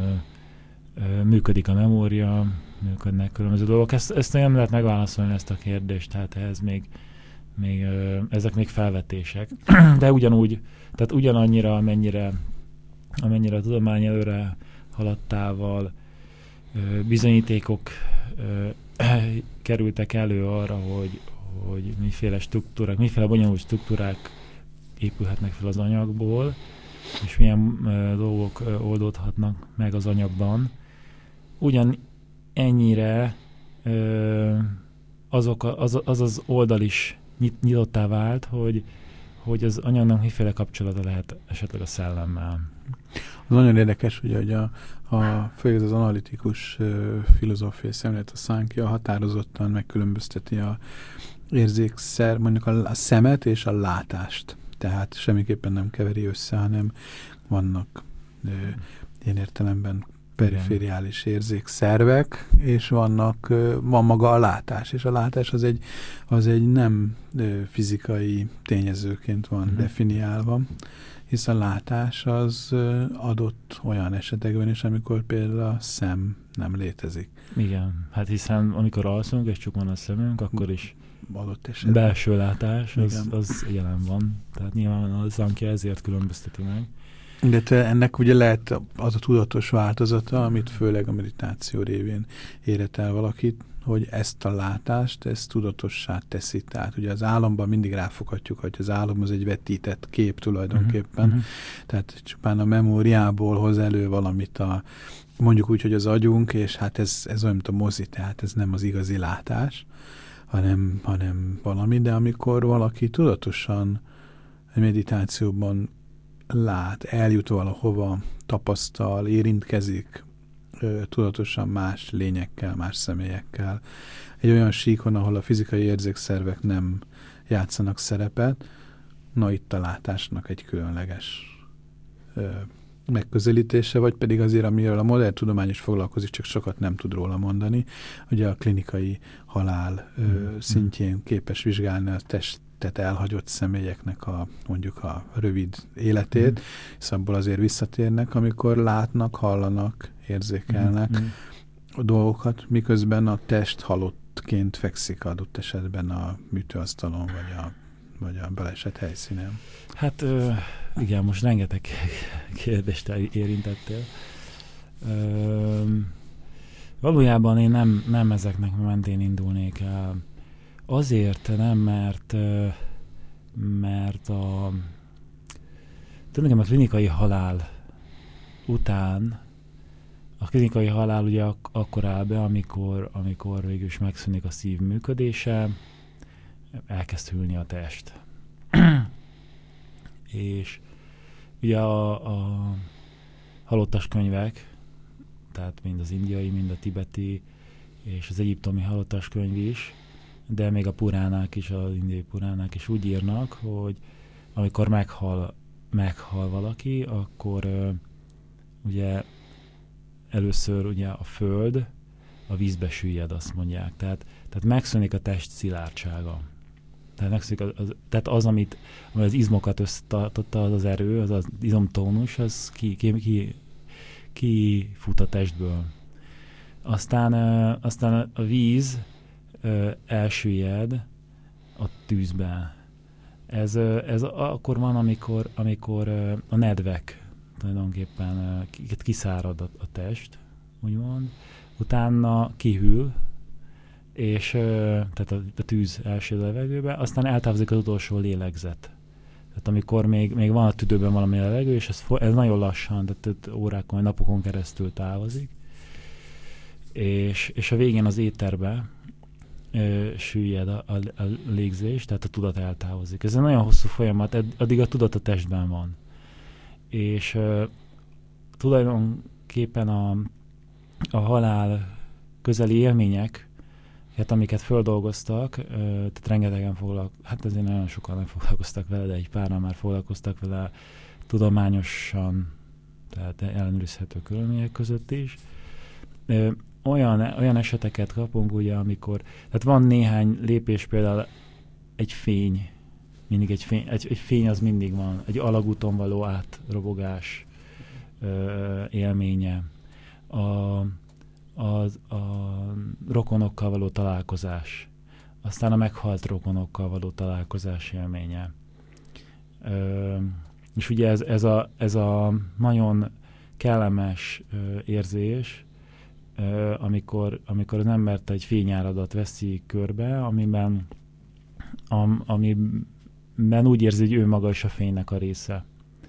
ö, működik a memória, működnek különböző dolgok. Ezt, ezt nem lehet megválaszolni, ezt a kérdést, tehát ez még, még ö, ezek még felvetések. De ugyanúgy, tehát ugyanannyira, amennyire, amennyire a tudomány előre haladtával ö, bizonyítékok ö, kerültek elő arra, hogy hogy miféle struktúrák, miféle bonyolult struktúrák épülhetnek fel az anyagból, és milyen uh, dolgok uh, oldódhatnak meg az anyagban. Ugyan ennyire uh, azok a, az, az az oldal is nyit, nyitottá vált, hogy, hogy az anyagnak miféle kapcsolata lehet esetleg a szellemmel. Az nagyon érdekes, ugye, hogy a, a főleg az analitikus uh, filozófiai szemlélet, a Sankhya határozottan megkülönbözteti a érzékszer, mondjuk a, a szemet és a látást. Tehát semmiképpen nem keveri össze, hanem vannak ö, ilyen értelemben perifériális érzékszervek, és vannak, ö, van maga a látás, és a látás az egy, az egy nem ö, fizikai tényezőként van uh-huh. definiálva, hisz a látás az ö, adott olyan esetekben is, amikor például a szem nem létezik. Igen, hát hiszen amikor alszunk, és csak van a szemünk, akkor is adott esetben. Belső látás, az, az jelen van. Tehát nyilván a Sankhya ezért különbözteti meg. De ennek ugye lehet az a tudatos változata, amit főleg a meditáció révén érhet el valakit, hogy ezt a látást, ezt tudatossá teszi. Tehát ugye az álomban mindig ráfoghatjuk, hogy az álom az egy vetített kép tulajdonképpen. Uh-huh. Tehát csupán a memóriából hoz elő valamit a, mondjuk úgy, hogy az agyunk, és hát ez, ez olyan, mint a mozi, tehát ez nem az igazi látás, hanem, hanem valami, de amikor valaki tudatosan meditációban lát, eljut valahova, tapasztal, érintkezik tudatosan más lényekkel, más személyekkel. Egy olyan síkon, ahol a fizikai érzékszervek nem játszanak szerepet, na itt a látásnak egy különleges ö, megközelítése, vagy pedig azért, amiről a modern tudomány is foglalkozik, csak sokat nem tud róla mondani. Ugye a klinikai halál ö, mm. szintjén képes vizsgálni a testet elhagyott személyeknek a, mondjuk a rövid életét, mm. és abból azért visszatérnek, amikor látnak, hallanak, érzékelnek mm. a dolgokat, miközben a test halottként fekszik adott esetben a műtőasztalon, vagy a, vagy a baleset helyszínen. Hát ö, igen, most rengeteg kérdést érintettél. Ö, valójában én nem, nem ezeknek mentén indulnék el. Azért nem, mert mert a tulajdonképpen a klinikai halál után a klinikai halál ugye ak- akkor áll be, amikor, amikor végül is megszűnik a szív működése, elkezd hűlni a test. És ugye a, a halottas könyvek, tehát mind az indiai, mind a tibeti, és az egyiptomi halottas könyv is, de még a puránák is, az indiai puránák is úgy írnak, hogy amikor meghal, meghal valaki, akkor uh, ugye először ugye a föld a vízbe süllyed, azt mondják. Tehát, tehát megszűnik a test szilárdsága. Tehát, megszűnik az, az, tehát az, amit ami az izmokat összetartotta, az az erő, az az izomtónus, az ki, ki, ki, ki fut a testből. Aztán, uh, aztán a víz uh, elsüllyed a tűzbe. Ez, uh, ez akkor van, amikor, amikor uh, a nedvek tulajdonképpen uh, kiszárad a, a test, úgymond. Utána kihűl, és uh, tehát a, a tűz elsüllyed a levegőbe, aztán eltávozik az utolsó lélegzet. Tehát amikor még, még van a tüdőben valami levegő, és ez, ez nagyon lassan, tehát órákon vagy napokon keresztül távozik, és, és a végén az éterbe ö, süllyed a, a, a légzés, tehát a tudat eltávozik. Ez egy nagyon hosszú folyamat, ed, addig a tudat a testben van. És ö, tulajdonképpen a, a halál közeli élmények, hát amiket földolgoztak, ö, tehát rengetegen foglalkoztak, hát ezért nagyon sokan nem foglalkoztak vele, de egy páran már foglalkoztak vele tudományosan, tehát ellenőrizhető körülmények között is. Ö, olyan, olyan eseteket kapunk, ugye, amikor, tehát van néhány lépés, például egy fény, mindig egy fény, egy, egy fény az mindig van, egy alagúton való átrobogás ö, élménye, a Az, a rokonokkal való találkozás, aztán a meghalt rokonokkal való találkozás élménye. Ö, és ugye ez, ez, a, ez a nagyon kellemes ö, érzés, ö, amikor, amikor az embert egy fényáradat veszi körbe, amiben, am, amiben úgy érzi, hogy ő maga is a fénynek a része.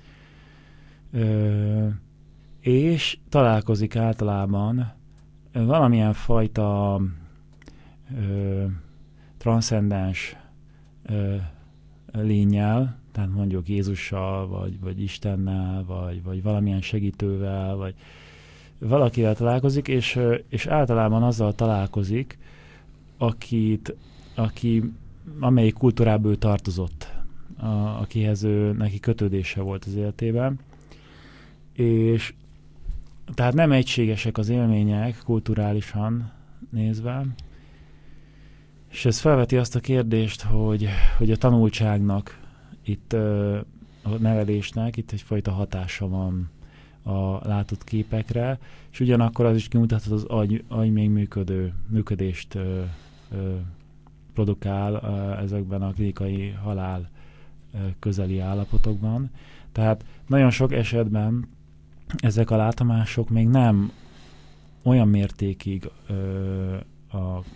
Ö, és találkozik általában valamilyen fajta ö, transzcendens ö, lénnyel, tehát mondjuk Jézussal, vagy, vagy Istennel, vagy, vagy valamilyen segítővel, vagy valakivel találkozik, és, és általában azzal találkozik, akit, aki, amelyik kultúrából tartozott, a, akihez ő, neki kötődése volt az életében, és tehát nem egységesek az élmények kulturálisan nézve, és ez felveti azt a kérdést, hogy, hogy a tanultságnak, itt a nevelésnek itt egyfajta hatása van a látott képekre, és ugyanakkor az is kimutathat, az agy, agy még működő, működést ö, ö, produkál ö, ezekben a klinikai halál ö, közeli állapotokban. Tehát nagyon sok esetben ezek a látomások még nem olyan mértékig ö, a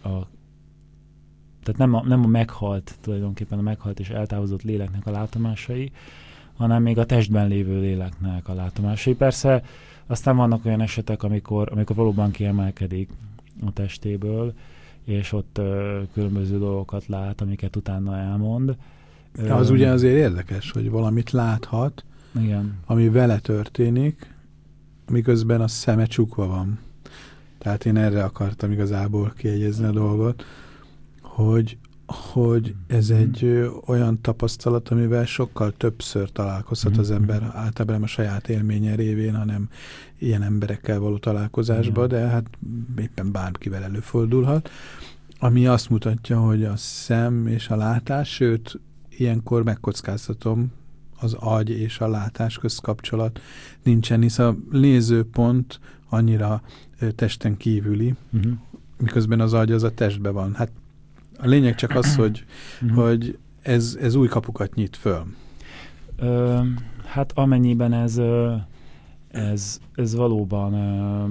a tehát nem a, nem a meghalt, tulajdonképpen a meghalt és eltávozott léleknek a látomásai, hanem még a testben lévő léleknek a látomásai. Persze aztán vannak olyan esetek, amikor, amikor valóban kiemelkedik a testéből, és ott ö, különböző dolgokat lát, amiket utána elmond. De az ugye azért érdekes, hogy valamit láthat, igen. ami vele történik, miközben a szeme csukva van. Tehát én erre akartam igazából kiegyezni a dolgot, hogy, hogy ez egy ö, olyan tapasztalat, amivel sokkal többször találkozhat az ember, általában nem a saját élménye révén, hanem ilyen emberekkel való találkozásba, de hát éppen bárkivel előfordulhat, ami azt mutatja, hogy a szem és a látás, sőt, ilyenkor megkockáztatom, az agy és a látás közt kapcsolat nincsen, hisz a nézőpont annyira ö, testen kívüli, uh-huh. miközben az agy az a testben van. Hát a lényeg csak az, hogy, uh-huh. hogy ez, ez új kapukat nyit föl. Ö, hát amennyiben ez, ez, ez valóban ö,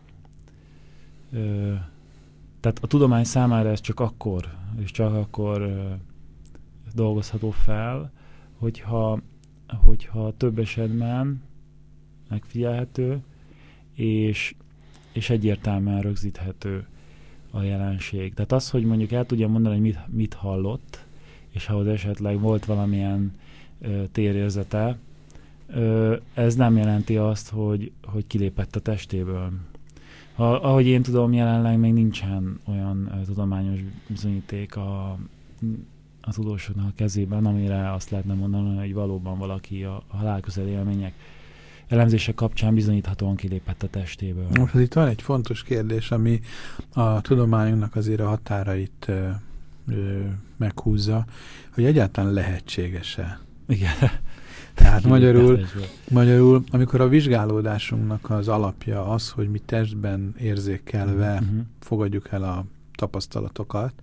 ö, tehát a tudomány számára ez csak akkor, és csak akkor ö, dolgozható fel, hogyha, hogyha több esetben megfigyelhető, és, és egyértelműen rögzíthető a jelenség. Tehát az, hogy mondjuk el tudja mondani, hogy mit, mit hallott, és ahhoz esetleg volt valamilyen ö, térérzete, ö, ez nem jelenti azt, hogy, hogy kilépett a testéből. Ha, ahogy én tudom, jelenleg még nincsen olyan ö, tudományos bizonyíték a, a tudósoknak a kezében, amire azt lehetne mondani, hogy valóban valaki a, a halálközeli élmények elemzése kapcsán bizonyíthatóan kilépett a testéből. Most itt van egy fontos kérdés, ami a tudományunknak azért a határait ö, ö, meghúzza, hogy egyáltalán lehetséges-e. Igen. Tehát magyarul, magyarul, amikor a vizsgálódásunknak az alapja az, hogy mi testben érzékelve uh-huh. fogadjuk el a tapasztalatokat,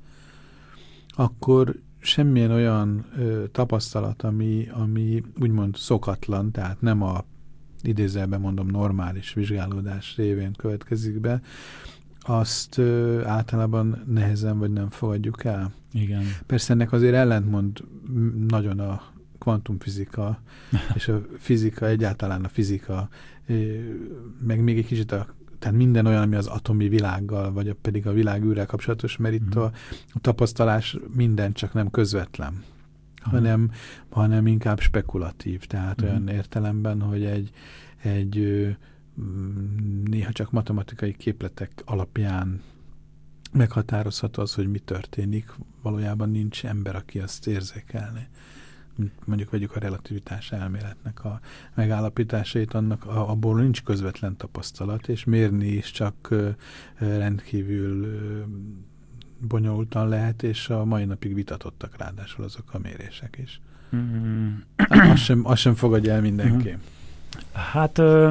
akkor semmilyen olyan ö, tapasztalat, ami, ami úgymond szokatlan, tehát nem a idézelben mondom normális vizsgálódás révén következik be, azt ö, általában nehezen vagy nem fogadjuk el. Igen. Persze ennek azért ellentmond nagyon a kvantumfizika, és a fizika, egyáltalán a fizika, ö, meg még egy kicsit a, tehát minden olyan, ami az atomi világgal, vagy a, pedig a világűrrel kapcsolatos, mert itt mm. a, a tapasztalás minden csak nem közvetlen, mm. hanem, hanem inkább spekulatív, tehát mm. olyan értelemben, hogy egy, egy ö, néha csak matematikai képletek alapján meghatározható az, hogy mi történik. Valójában nincs ember, aki azt érzékelni. Mondjuk vegyük a relativitás elméletnek a megállapításait, annak a, abból nincs közvetlen tapasztalat, és mérni is csak ö, rendkívül ö, bonyolultan lehet, és a mai napig vitatottak ráadásul azok a mérések is. Mm. Hát, azt, sem, azt sem fogadja el mindenki. Mm. Hát ö,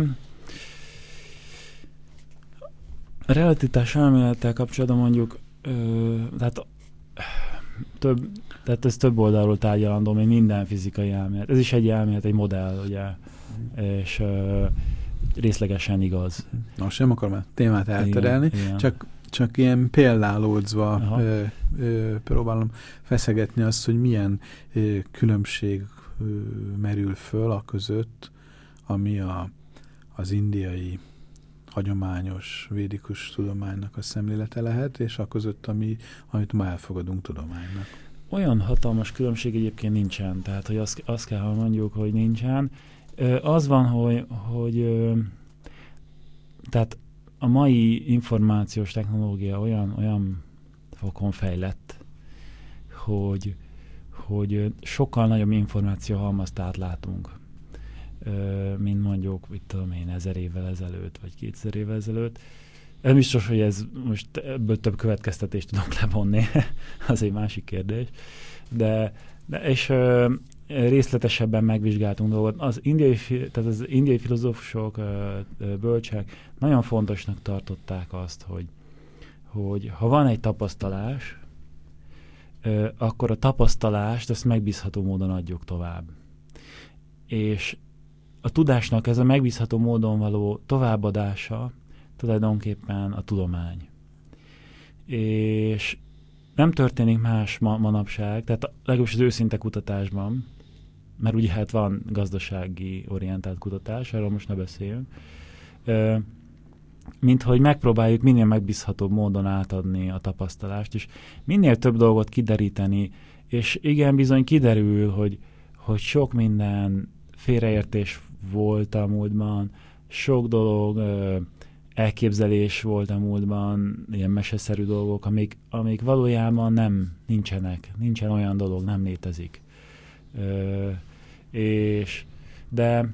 a relativitás elmélettel kapcsolatban mondjuk ö, tehát több, tehát ez több oldalról tárgyalandó, még minden fizikai elmélet. Ez is egy elmélet, egy modell, ugye, mm. és ö, részlegesen igaz. Na, sem akarom a témát elterelni, igen, igen. Csak, csak ilyen példálódzva ö, ö, próbálom feszegetni azt, hogy milyen ö, különbség ö, merül föl a között, ami a, az indiai hagyományos, védikus tudománynak a szemlélete lehet, és a között, ami, amit ma elfogadunk tudománynak. Olyan hatalmas különbség egyébként nincsen, tehát hogy azt, azt kell, hogy mondjuk, hogy nincsen. Az van, hogy, hogy tehát a mai információs technológia olyan, olyan fokon fejlett, hogy, hogy sokkal nagyobb információ halmazt átlátunk, mint mondjuk, mit tudom én, ezer évvel ezelőtt, vagy kétszer évvel ezelőtt. Ez biztos, hogy ez most ebből több következtetést tudok levonni, az egy másik kérdés. De, de és ö, részletesebben megvizsgáltunk dolgot. Az indiai, tehát az indiai filozófusok, ö, ö, bölcsek nagyon fontosnak tartották azt, hogy, hogy ha van egy tapasztalás, ö, akkor a tapasztalást ezt megbízható módon adjuk tovább. És a tudásnak ez a megbízható módon való továbbadása tulajdonképpen a tudomány. és nem történik más ma, manapság, tehát legalábbis az őszinte kutatásban, mert ugye hát van gazdasági orientált kutatás, erről most ne beszéljünk, mint hogy megpróbáljuk minél megbízhatóbb módon átadni a tapasztalást, és minél több dolgot kideríteni, és igen, bizony kiderül, hogy, hogy sok minden félreértés volt a múltban, sok dolog, elképzelés volt a múltban, ilyen meseszerű dolgok, amik, amik valójában nem, nincsenek, nincsen olyan dolog, nem létezik. Ö, és, de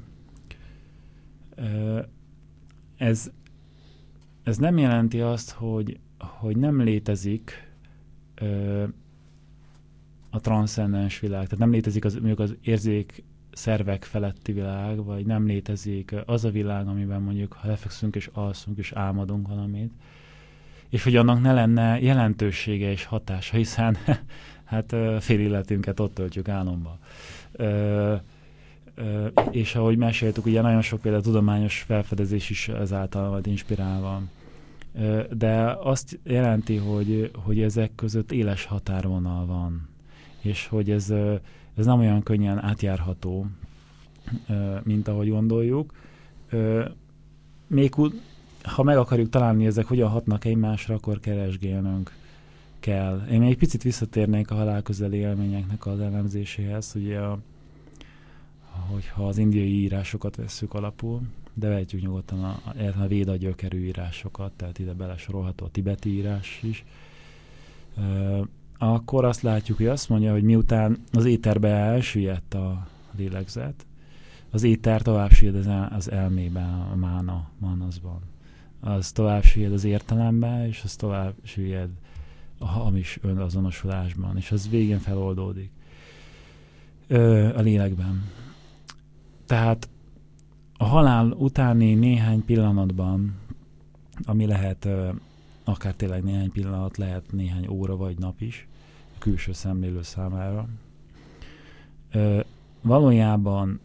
ö, ez, ez nem jelenti azt, hogy, hogy nem létezik ö, a transzcendens világ, tehát nem létezik az, mondjuk az érzék szervek feletti világ, vagy nem létezik az a világ, amiben mondjuk ha lefekszünk és alszunk és álmodunk valamit, és hogy annak ne lenne jelentősége és hatása, hiszen hát fél életünket ott töltjük álomba. Ö, ö, és ahogy meséltük, ugye nagyon sok például tudományos felfedezés is ezáltal volt inspirálva. Ö, de azt jelenti, hogy, hogy ezek között éles határvonal van, és hogy ez, ez nem olyan könnyen átjárható, mint ahogy gondoljuk. Még ha meg akarjuk találni, ezek hogyan hatnak egymásra, akkor keresgélnünk kell. Én még egy picit visszatérnék a halálközeli élményeknek az elemzéséhez, ugye, a, hogyha az indiai írásokat vesszük alapul, de vehetjük nyugodtan a, a véda gyökerű írásokat, tehát ide belesorolható a tibeti írás is, akkor azt látjuk, hogy azt mondja, hogy miután az éterbe elsüllyedt a lélegzet, az éter tovább süllyed az, el, az elmében, a mána, manaszban. Az tovább süllyed az értelemben, és az tovább süllyed a hamis önazonosulásban, és az végén feloldódik Ö, a lélekben. Tehát a halál utáni néhány pillanatban, ami lehet ö, akár tényleg néhány pillanat, lehet néhány óra vagy nap is, a külső szemlélő számára. Ö, valójában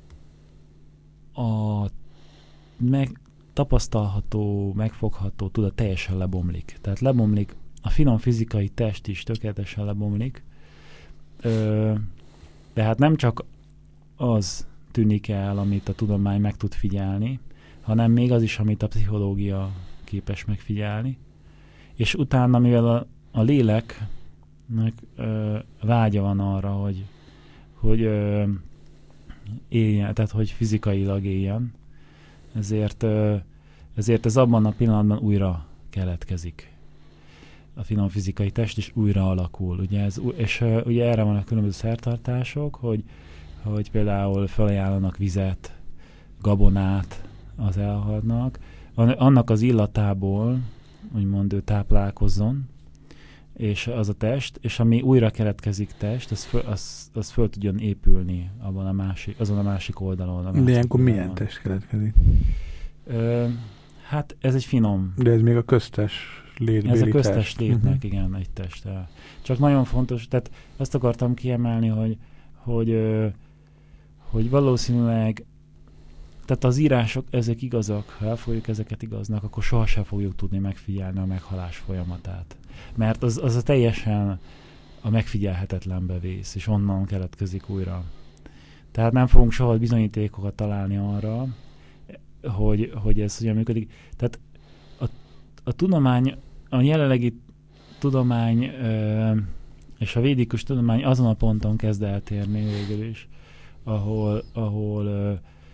a meg, tapasztalható, megfogható tudat teljesen lebomlik. Tehát lebomlik, a finom fizikai test is tökéletesen lebomlik, Ö, de hát nem csak az tűnik el, amit a tudomány meg tud figyelni, hanem még az is, amit a pszichológia képes megfigyelni. És utána, mivel a, a léleknek ö, vágya van arra, hogy, hogy ö, éljen, tehát hogy fizikailag éljen, ezért, ö, ezért ez abban a pillanatban újra keletkezik. A finom fizikai test is újra alakul. Ugye ez, és ö, ugye erre vannak különböző szertartások, hogy, hogy például felajánlanak vizet, gabonát az elhaltnak, annak az illatából úgymond ő táplálkozzon, és az a test, és ami újra keletkezik test, az föl, az, az föl tudjon épülni abban a másik, azon a másik oldalon. A De ilyenkor milyen van. test keletkezik? Ö, hát ez egy finom. De ez még a köztes létbéli Ez a köztes test. létnek, uh-huh. igen, egy test. Csak nagyon fontos, tehát azt akartam kiemelni, hogy, hogy, hogy valószínűleg tehát az írások, ezek igazak, ha elfogjuk ezeket igaznak, akkor sohasem fogjuk tudni megfigyelni a meghalás folyamatát. Mert az, az a teljesen a megfigyelhetetlenbe vész, és onnan keletkezik újra. Tehát nem fogunk soha bizonyítékokat találni arra, hogy, hogy ez hogyan működik. Tehát a, a tudomány, a jelenlegi tudomány ö, és a védikus tudomány azon a ponton kezd eltérni végül is, ahol, ahol ö,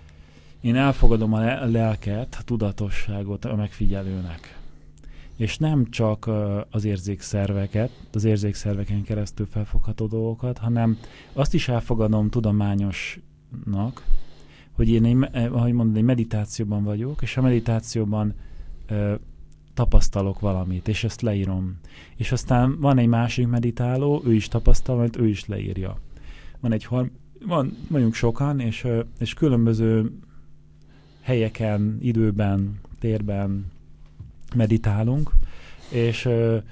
én elfogadom a lelket, a tudatosságot a megfigyelőnek. És nem csak az érzékszerveket, az érzékszerveken keresztül felfogható dolgokat, hanem azt is elfogadom tudományosnak, hogy én, egy, ahogy mondod, egy meditációban vagyok, és a meditációban ö, tapasztalok valamit, és ezt leírom. És aztán van egy másik meditáló, ő is tapasztal, mert ő is leírja. Van egy van, vagyunk sokan, és, és különböző helyeken, időben, térben meditálunk, és,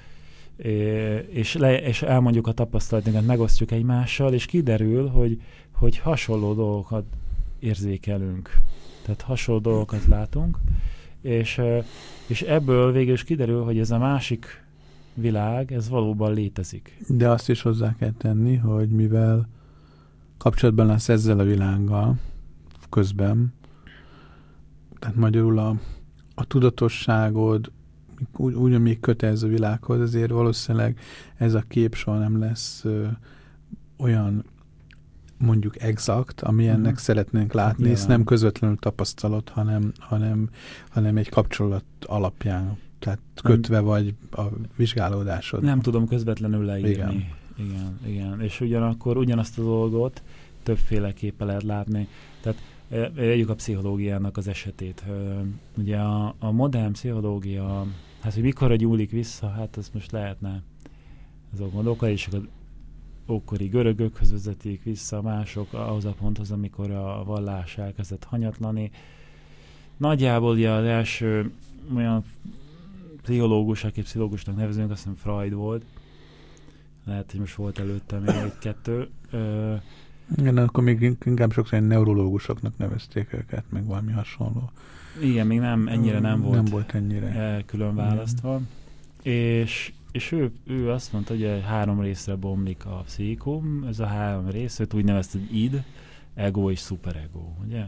és, le, és elmondjuk a tapasztalatunkat, megosztjuk egymással, és kiderül, hogy, hogy hasonló dolgokat érzékelünk. Tehát hasonló dolgokat látunk, és, és ebből végül is kiderül, hogy ez a másik világ, ez valóban létezik. De azt is hozzá kell tenni, hogy mivel kapcsolatban lesz ezzel a világgal közben, tehát magyarul a, a tudatosságod úgy, úgy még köt ez a világhoz, ezért valószínűleg ez a kép soha nem lesz ö, olyan mondjuk exakt, ami ennek uh-huh. szeretnénk látni, és nem közvetlenül tapasztalat, hanem, hanem, hanem egy kapcsolat alapján, tehát kötve nem, vagy a vizsgálódásod. Nem tudom közvetlenül leírni. Igen. Igen, igen. És ugyanakkor ugyanazt a dolgot többféleképpen lehet látni. Tehát vegyük a pszichológiának az esetét. Ugye a, a modern pszichológia, hát hogy mikorra gyúlik vissza, hát ezt most lehetne azok gondolkodni, és az ókori görögökhöz vezetik vissza, mások ahhoz a ponthoz, amikor a vallás elkezdett hanyatlani. Nagyjából ugye az első olyan pszichológus, aki pszichológusnak nevezünk, azt hiszem Freud volt. Lehet, hogy most volt előtte még egy-kettő. Ö, Igen, akkor még inkább sokszor neurológusoknak nevezték őket, meg valami hasonló. Igen, még nem, ennyire nem volt, nem volt ennyire külön választva. És, és ő, ő azt mondta, hogy három részre bomlik a pszichikum. Ez a három rész, őt úgy nevezte, hogy id, ego és szuperego. Ugye?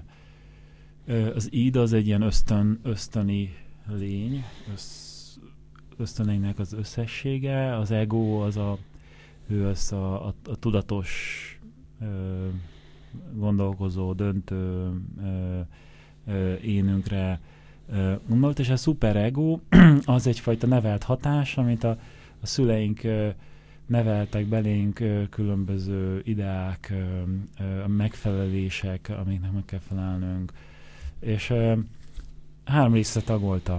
Az id az egy ilyen ösztön, ösztöni lény, össz, ösztöneinek az összessége, az ego az a, ő az a, a, a tudatos ö, gondolkozó, döntő ö, ö, énünkre ö, gondolt, és a szuperego az egyfajta nevelt hatás, amit a, a szüleink ö, neveltek belénk ö, különböző ideák, ö, ö, megfelelések, amiknek meg kell felelnünk. És ö, három részre tagolta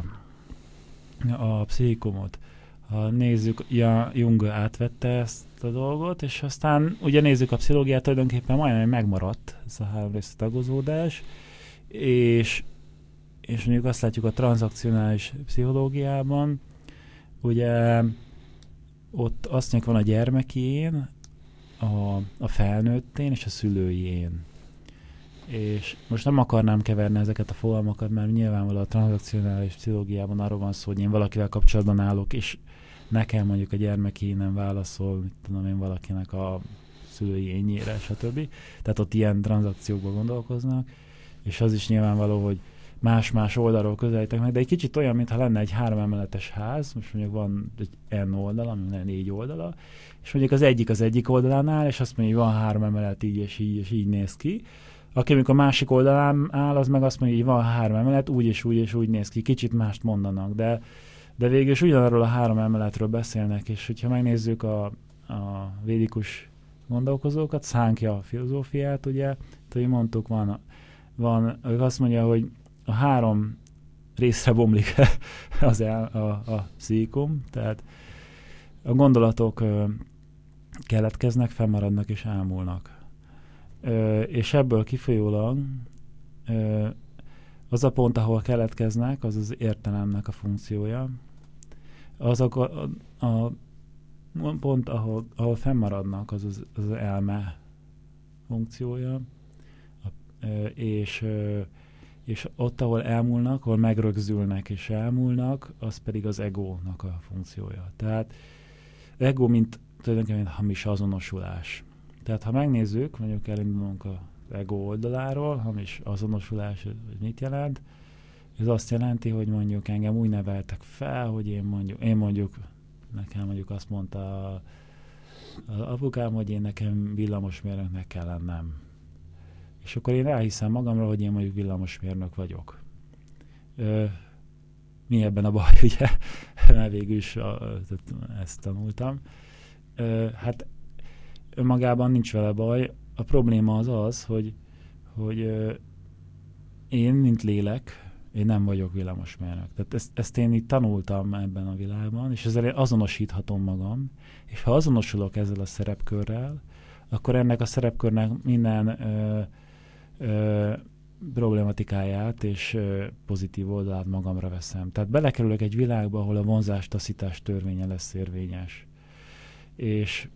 a pszichikumot. Ha nézzük, ja, Jung átvette ezt a dolgot, és aztán ugye nézzük a pszichológiát, tulajdonképpen majdnem megmaradt ez a három része tagozódás, és, és mondjuk azt látjuk a transzakcionális pszichológiában, ugye ott azt mondjuk van a gyermeki én, a, a felnőtt én és a szülői én. És most nem akarnám keverni ezeket a fogalmakat, mert nyilvánvalóan a transzakcionális pszichológiában arról van szó, hogy én valakivel kapcsolatban állok, és nekem mondjuk a gyermeki nem válaszol, mit tudom én, valakinek a szülői énjére, stb. Tehát ott ilyen tranzakciókban gondolkoznak, és az is nyilvánvaló, hogy más-más oldalról közelítek meg, de egy kicsit olyan, mintha lenne egy három emeletes ház, most mondjuk van egy N oldal, ami négy oldala, és mondjuk az egyik az egyik oldalán áll, és azt mondja, hogy van három emelet így és így, és így néz ki. Aki amikor a másik oldalán áll, az meg azt mondja, hogy van három emelet, úgy és úgy és úgy néz ki. Kicsit mást mondanak, de, de végül is ugyanarról a három emeletről beszélnek, és hogyha megnézzük a, a védikus gondolkozókat, Szánkhya filozófiát, ugye, hogy mondtuk, van, van, ők azt mondja, hogy a három részre bomlik az el, a, a pszichikum, tehát a gondolatok ö, keletkeznek, fennmaradnak és elmúlnak. Ö, és ebből kifolyólag ö, az a pont, ahol keletkeznek, az az értelemnek a funkciója. Azok a, a, a pont, ahol, ahol fennmaradnak, az az, az elme funkciója. A, ö, és, ö, és ott, ahol elmúlnak, ahol megrögzülnek és elmúlnak, az pedig az egónak a funkciója. Tehát ego, mint tulajdonképpen hamis azonosulás. Tehát ha megnézzük, mondjuk elindulunk az ego oldaláról, hamis azonosulás, hogy mit jelent, ez azt jelenti, hogy mondjuk engem úgy neveltek fel, hogy én mondjuk, én mondjuk nekem mondjuk azt mondta az apukám, hogy én nekem villamosmérnöknek kell lennem. És akkor én elhiszem magamról, hogy én mondjuk villamosmérnök vagyok. Ö, mi ebben a baj, ugye? Mert végül is a, ezt tanultam. Ö, hát önmagában nincs vele baj. A probléma az az, hogy, hogy ö, én, mint lélek, én nem vagyok villamosmérnök. Tehát ezt, ezt én itt tanultam ebben a világban, és ezzel azonosíthatom magam, és ha azonosulok ezzel a szerepkörrel, akkor ennek a szerepkörnek minden ö, ö, problematikáját és ö, pozitív oldalát magamra veszem. Tehát belekerülök egy világba, ahol a vonzás-taszítás törvénye lesz érvényes. És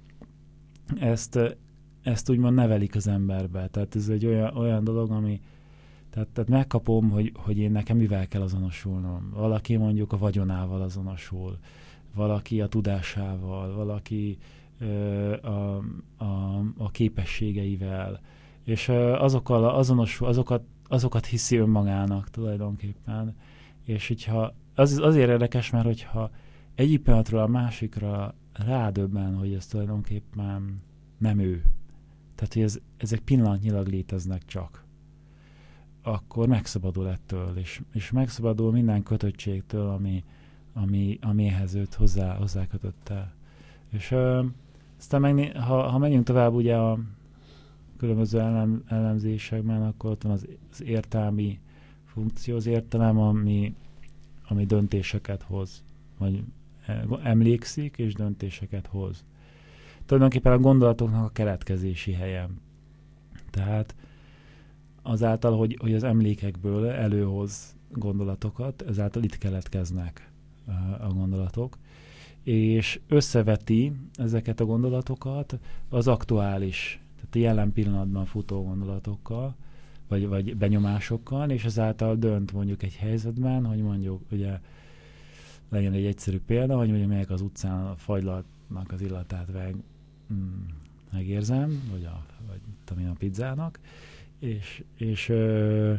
ezt, ezt úgymond nevelik az emberbe. Tehát ez egy olyan, olyan dolog, ami tehát, tehát megkapom, hogy, hogy én nekem mivel kell azonosulnom. Valaki mondjuk a vagyonával azonosul. valaki a tudásával, valaki ö, a, a, a képességeivel, és ö, azokkal azonos, azokat, azokat hiszi önmagának tulajdonképpen. És hogyha, az, azért érdekes, mert hogyha egyik pillanatról a másikra rádöbben, hogy ez tulajdonképpen nem ő, tehát hogy ez, ezek pillanatnyilag léteznek csak, akkor megszabadul ettől, és, és megszabadul minden kötöttségtől, ami, ami, ami ehhez őt hozzá, hozzá kötötte. És ö, aztán megné- ha, ha menjünk tovább ugye a különböző ellem, elemzésekben, akkor ott van az, az értelmi funkció, az értelem, ami, ami döntéseket hoz, vagy emlékszik, és döntéseket hoz. Tulajdonképpen a gondolatoknak a keletkezési helye. Tehát azáltal, hogy, hogy az emlékekből előhoz gondolatokat, ezáltal itt keletkeznek a gondolatok, és összeveti ezeket a gondolatokat az aktuális, tehát a jelen pillanatban futó gondolatokkal, vagy, vagy benyomásokkal, és ezáltal dönt mondjuk egy helyzetben, hogy mondjuk, ugye legyen egy egyszerű példa, hogy mondjuk megyek az utcán a fagylaltnak az illatát meg, mm, megérzem, vagy, a, vagy tudom én, a pizzának, és, és, ö,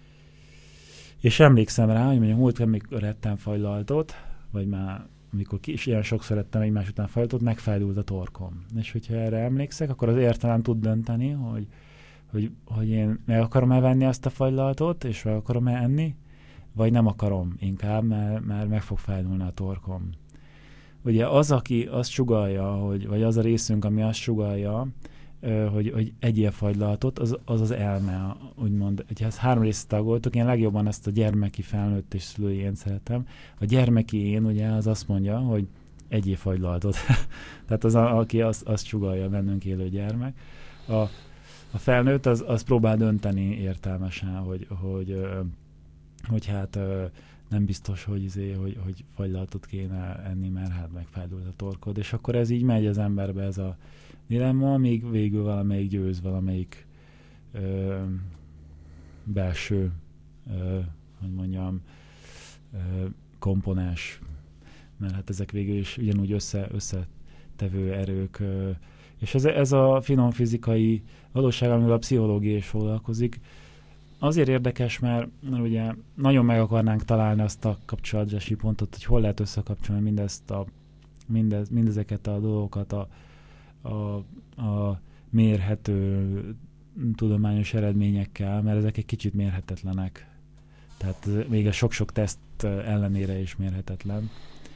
és emlékszem rá, hogy mondjuk múltkor, amikor ettem fagylaltot, vagy már amikor ki, és ilyen sokszor ettem egymás után fagylaltot, megfájdult a torkom. És hogyha erre emlékszek, akkor az értelem tud dönteni, hogy, hogy, hogy én meg akarom elvenni azt a fagylaltot, és meg akarom enni, vagy nem akarom inkább, mert, mert meg fog fájdulni a torkom. Ugye az, aki azt sugallja, hogy, vagy az a részünk, ami azt sugallja, hogy, hogy egyél fagylaltot, az, az az elme, úgymond. Hogyha ezt három részt tagoltuk, én legjobban ezt a gyermeki, felnőtt és szülői én szeretem. A gyermeki én, ugye, az azt mondja, hogy egyél fagylaltot. Tehát az, a, aki azt, azt sugallja, bennünk élő gyermek. A, a felnőtt az, az próbál dönteni értelmesen, hogy, hogy, hogy hát nem biztos, hogy, izé, hogy, hogy fagylaltot kéne enni, mert hát megfájdult a torkod. És akkor ez így megy az emberbe, ez a dilemma, még végül valamelyik győz, valamelyik ö, belső, ö, hogy mondjam, ö, komponens, mert hát ezek végül is ugyanúgy össze, összetevő erők, ö, és ez, ez a finom fizikai valóság, amivel a pszichológia is foglalkozik, azért érdekes, mert, mert ugye nagyon meg akarnánk találni azt a kapcsolódási pontot, hogy hol lehet összekapcsolni mindezt a, mindez, mindezeket a dolgokat a A, a mérhető tudományos eredményekkel, mert ezek egy kicsit mérhetetlenek. Tehát még a sok-sok teszt ellenére is mérhetetlen.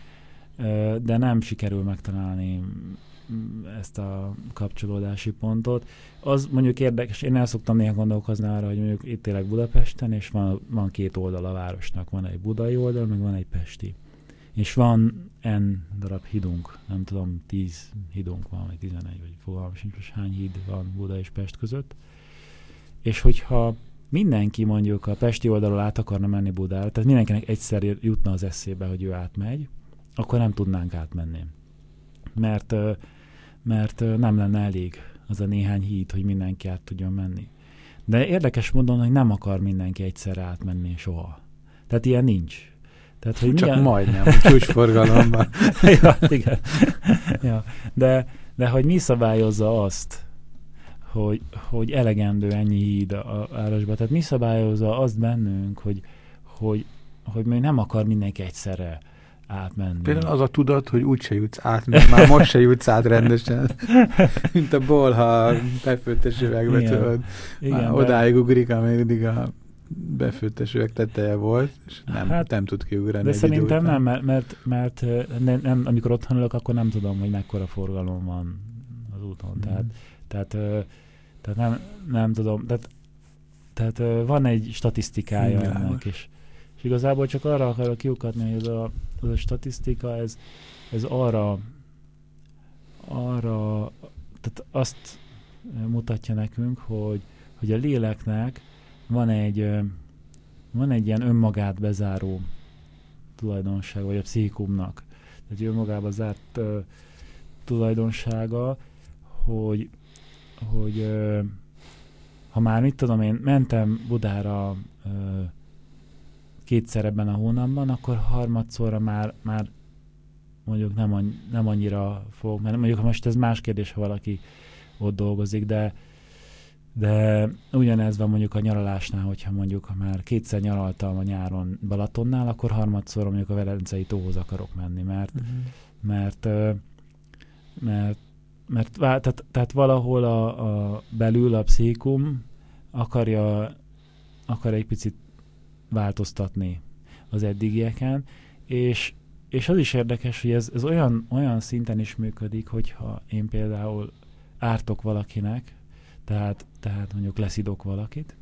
De nem sikerül megtalálni ezt a kapcsolódási pontot. Az mondjuk érdekes, én el szoktam néha gondolkozni arra, hogy mondjuk itt élek Budapesten, és van, van két oldal a városnak. Van egy budai oldal, meg van egy pesti. És van N darab hídunk, nem tudom, tíz hídunk van, vagy tizenegy, vagy fogalmam sincs, hogy hány híd van Buda és Pest között. És hogyha mindenki mondjuk a pesti oldalról át akarna menni Budára, tehát mindenkinek egyszer jutna az eszébe, hogy ő átmegy, akkor nem tudnánk átmenni. Mert, mert nem lenne elég az a néhány híd, hogy mindenki át tudjon menni. De érdekes módon, hogy nem akar mindenki egyszerre átmenni soha. Tehát ilyen nincs. Tehát, hogy csak milyen... majdnem, a csúcsforgalomban. ja, igen. ja. De, de hogy mi szabályozza azt, hogy, hogy elegendő ennyi híd a városba. Tehát mi szabályozza azt bennünk, hogy, hogy, hogy még nem akar mindenki egyszerre átmenni. Például az a tudat, hogy úgyse jutsz át, mert már most se jutsz át rendesen. Mint a bolha befőttes üvegbe, tudod. Már odáig ugrik, ameddig a befőttes üveg teteje volt, és nem, hát, nem tud kiugrani. De szerintem nem, mert, mert, mert nem, nem, amikor otthon ülök, akkor nem tudom, hogy mekkora forgalom van az úton. Mm. Tehát, tehát, tehát nem, nem tudom. Tehát, tehát van egy statisztikája mm, ennek is. És igazából csak arra akarok kiukadni, hogy ez a, ez a statisztika, ez, ez arra, arra, tehát azt mutatja nekünk, hogy, hogy a léleknek van egy, van egy ilyen önmagát bezáró tulajdonság, vagy a pszichikumnak. Tehát önmagába zárt uh, tulajdonsága, hogy, hogy uh, ha már mit tudom én, mentem Budára uh, kétszer ebben a hónapban, akkor harmadszorra már, már mondjuk nem, annyi, nem annyira fogok, mert mondjuk most ez más kérdés, ha valaki ott dolgozik, de de ugyanez van mondjuk a nyaralásnál, hogyha mondjuk már kétszer nyaraltam a nyáron Balatonnál, akkor harmadszor mondjuk a Velencei tóhoz akarok menni, mert uh-huh. mert, mert, mert tehát, tehát valahol a, a belül a pszichikum akarja, akar egy picit változtatni az eddigieken, és, és az is érdekes, hogy ez, ez olyan, olyan szinten is működik, hogyha én például ártok valakinek, tehát, tehát mondjuk leszidok valakit,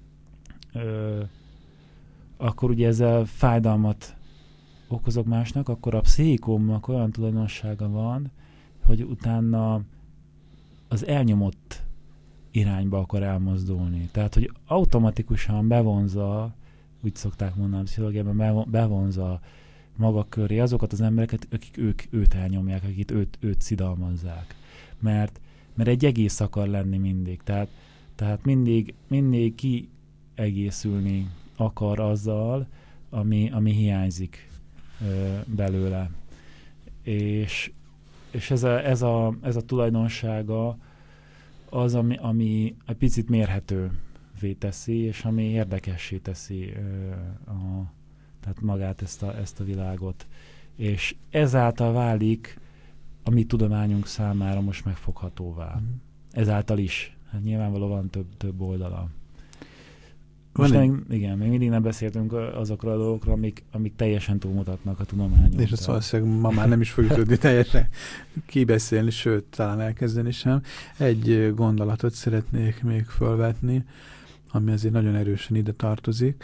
ö, akkor ugye ezzel fájdalmat okozok másnak, akkor a pszichikumnak olyan tulajdonsága van, hogy utána az elnyomott irányba akar elmozdulni. Tehát, hogy automatikusan bevonza, úgy szokták mondani a pszichológiában, bevonza maga köré azokat az embereket, akik ők, őt elnyomják, akik őt, őt szidalmazzák. Mert mert egy egész akar lenni mindig. Tehát, tehát mindig, mindig kiegészülni akar azzal, ami, ami hiányzik ö, belőle. És, és ez, a, ez, a, ez a tulajdonsága az, ami, ami egy picit mérhetővé teszi, és ami érdekessé teszi ö, a, tehát magát ezt a, ezt a világot. És ezáltal válik a mi tudományunk számára most megfoghatóvá. Mm. Ezáltal is. Hát nyilvánvalóan van több, több oldala. Most még, igen, még mindig nem beszéltünk azokról a dolgokról, amik, amik teljesen túlmutatnak a tudományon. És azt valószínűleg ma már nem is fogjuk tudni teljesen kibeszélni, sőt, talán elkezdeni sem. Egy gondolatot szeretnék még felvetni, ami azért nagyon erősen ide tartozik.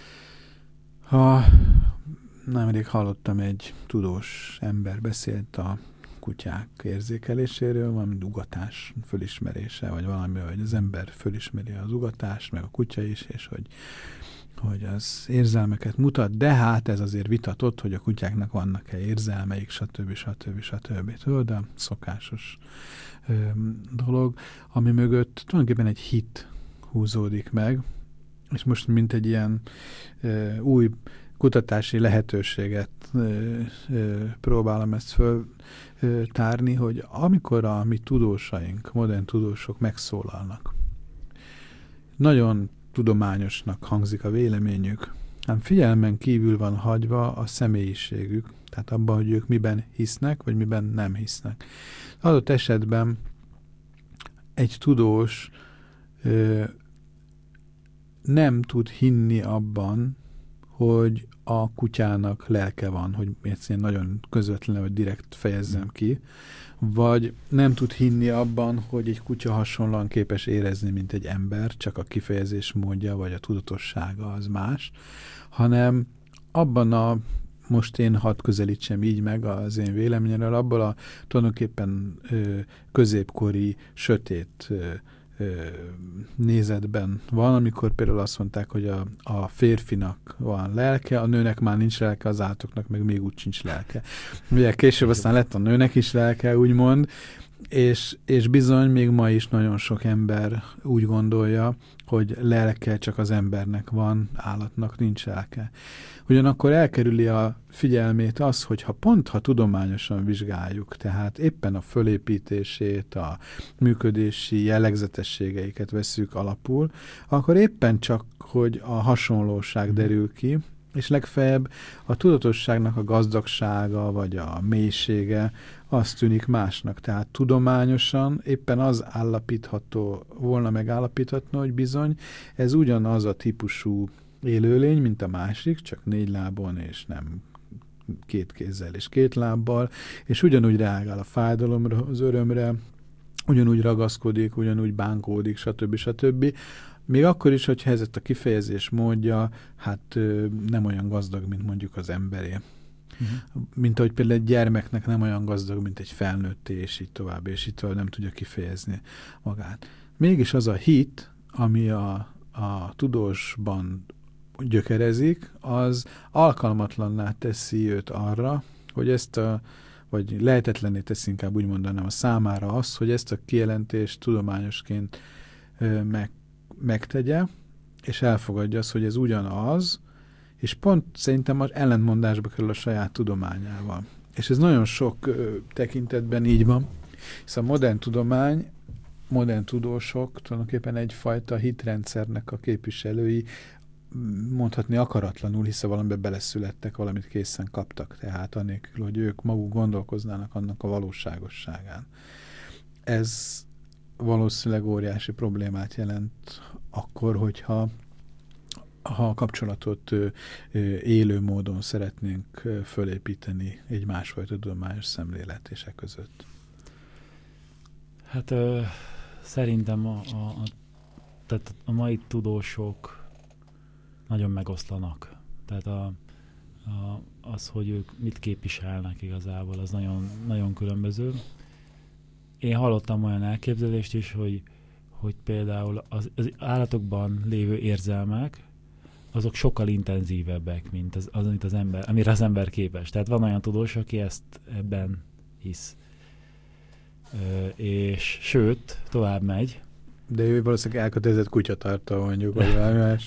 Ha nemrég hallottam, egy tudós ember beszélt a kutyák érzékeléséről, valami ugatás fölismerése, vagy valami, hogy az ember fölismeri az ugatást, meg a kutya is, és hogy, hogy az érzelmeket mutat, de hát ez azért vitatott, hogy a kutyáknak vannak-e érzelmeik, stb. stb. stb. Tudod, a szokásos ö, dolog, ami mögött tulajdonképpen egy hit húzódik meg, és most mint egy ilyen ö, új kutatási lehetőséget ö, ö, próbálom ezt föltárni, hogy amikor a mi tudósaink, modern tudósok megszólalnak, nagyon tudományosnak hangzik a véleményük, ám figyelmen kívül van hagyva a személyiségük, tehát abban, hogy ők miben hisznek, vagy miben nem hisznek. Adott esetben egy tudós ö, nem tud hinni abban, hogy a kutyának lelke van, hogy egyszerűen nagyon közvetlenül, vagy direkt fejezzem ki, vagy nem tud hinni abban, hogy egy kutya hasonlóan képes érezni, mint egy ember, csak a kifejezés módja, vagy a tudatossága az más, hanem abban a, most én hadd közelítsem így meg az én véleményemről, abban a tulajdonképpen ö, középkori, sötét ö, nézetben van, amikor például azt mondták, hogy a, a férfinak van lelke, a nőnek már nincs lelke, az állatoknak meg még úgy sincs lelke. Ugye később aztán lett a nőnek is lelke, úgymond, és, és bizony még ma is nagyon sok ember úgy gondolja, hogy lelke csak az embernek van, állatnak nincs lelke. Ugyanakkor elkerüli a figyelmét az, hogyha pont, ha tudományosan vizsgáljuk, tehát éppen a fölépítését, a működési jellegzetességeiket vesszük alapul, akkor éppen csak, hogy a hasonlóság derül ki, és legfeljebb a tudatosságnak a gazdagsága, vagy a mélysége az tűnik másnak. Tehát tudományosan éppen az állapítható, volna megállapítható, hogy bizony ez ugyanaz a típusú élőlény, mint a másik, csak négy lábon, és nem két kézzel és két lábbal, és ugyanúgy reagál a fájdalomra, az örömre, ugyanúgy ragaszkodik, ugyanúgy bánkódik, stb. stb. Még akkor is, hogyha ez a kifejezés módja, hát nem olyan gazdag, mint mondjuk az emberé. Uh-huh. Mint ahogy például egy gyermeknek nem olyan gazdag, mint egy felnőtté, és így tovább, és így tovább nem tudja kifejezni magát. Mégis az a hit, ami a, a tudósban gyökerezik, az alkalmatlanná teszi őt arra, hogy ezt a, vagy lehetetlenné teszi, inkább úgy mondanám, a számára az, hogy ezt a kijelentést tudományosként ö, meg, megtegye, és elfogadja azt, hogy ez ugyanaz, és pont szerintem az ellentmondásba kerül a saját tudományával. És ez nagyon sok ö, tekintetben így van, hiszen a modern tudomány, modern tudósok tulajdonképpen egyfajta hitrendszernek a képviselői, mondhatni akaratlanul, hiszen valamiben beleszülettek, valamit készen kaptak, tehát anélkül, hogy ők maguk gondolkoznának annak a valóságosságán. Ez valószínűleg óriási problémát jelent akkor, hogyha ha a kapcsolatot ö, ö, élő módon szeretnénk ö, fölépíteni egy másfajta tudományos szemléletések között. Hát ö, szerintem a, a, a, tehát a mai tudósok nagyon megoszlanak. Tehát a, a, az, hogy ők mit képviselnek igazából, az nagyon, nagyon különböző. Én hallottam olyan elképzelést is, hogy, hogy például az, az állatokban lévő érzelmek, azok sokkal intenzívebbek, mint az, az, amit az ember, amire az ember képes. Tehát van olyan tudós, aki ezt ebben hisz. Ö, és sőt, tovább megy. De ő valószínűleg elkötelezett kutyatartó, mondjuk, vagy valami más.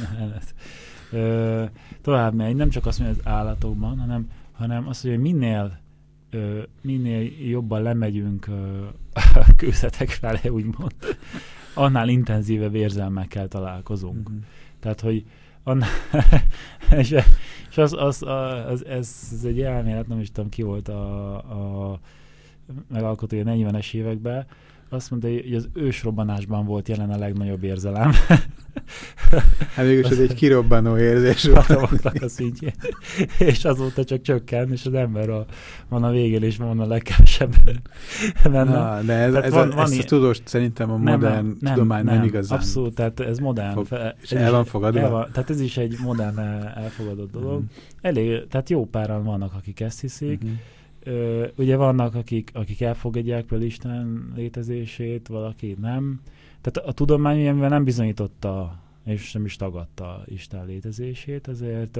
Ö, tovább megy, nem csak azt mondja az állatokban, hanem, hanem azt, hogy minél, ö, minél jobban lemegyünk ö, a kőzetek felé, úgymond, annál intenzívebb érzelmekkel találkozunk. Mm-hmm. Tehát, hogy annál, és, és az, az, az, ez, ez egy elmélet, nem is tudom, ki volt a, a megalkotója negyvenes években, azt mondta, hogy az ősrobbanásban volt jelen a legnagyobb érzelem. Hát mégis ez egy kirobbanó érzés volt. A szintjén. És azóta csak csökken, és az ember a, van a végén, és van a legkevesebben. Na, de ez, ez van, a, van ezt a tudóst szerintem a modern nem, nem, tudomány nem, nem igazán. Abszolút, tehát ez modern. Fog, fe, és el van fogadva? El van, tehát ez is egy modern elfogadott dolog. Mm. Elég, tehát jó páran vannak, akik ezt hiszik. Mm-hmm. Ö, ugye vannak, akik, akik elfogadják például Isten létezését, valaki nem. Tehát a tudomány ilyenben nem bizonyította, és nem is tagadta Isten létezését, ezért,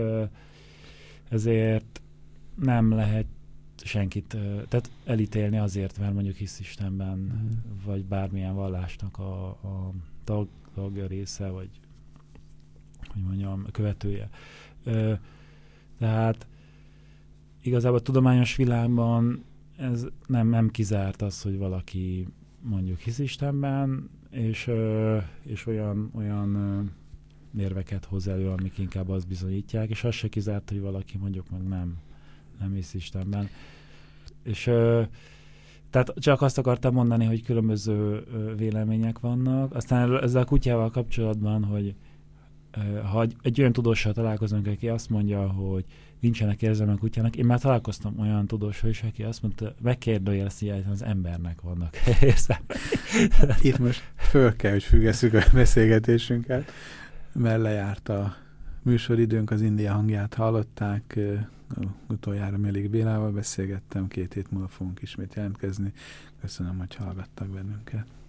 ezért nem lehet senkit tehát elítélni azért, mert mondjuk hisz Istenben, mm. vagy bármilyen vallásnak a, a tag, tagja része, vagy hogy mondjam, a követője. Ö, tehát igazából a tudományos világban ez nem, nem kizárt az, hogy valaki mondjuk hisz Istenben, és, és olyan, olyan érveket hoz elő, amik inkább azt bizonyítják, és az se kizárt, hogy valaki mondjuk meg nem, nem hisz Istenben. És tehát csak azt akartam mondani, hogy különböző vélemények vannak. Aztán ezzel a kutyával kapcsolatban, hogy ha egy olyan tudóssal találkozunk, aki azt mondja, hogy nincsenek érzelmek kutyának. Én már találkoztam olyan tudóssal is, aki azt mondta, megkérdőjelezi, hogy az embernek vannak érzelmek. Itt most föl kell, hogy függesszük a beszélgetésünket, mert lejárt a műsoridőnk, az India hangját hallották. Utoljára Mélik Bélával beszélgettem, két hét múlva fogunk ismét jelentkezni. Köszönöm, hogy hallgattak bennünket.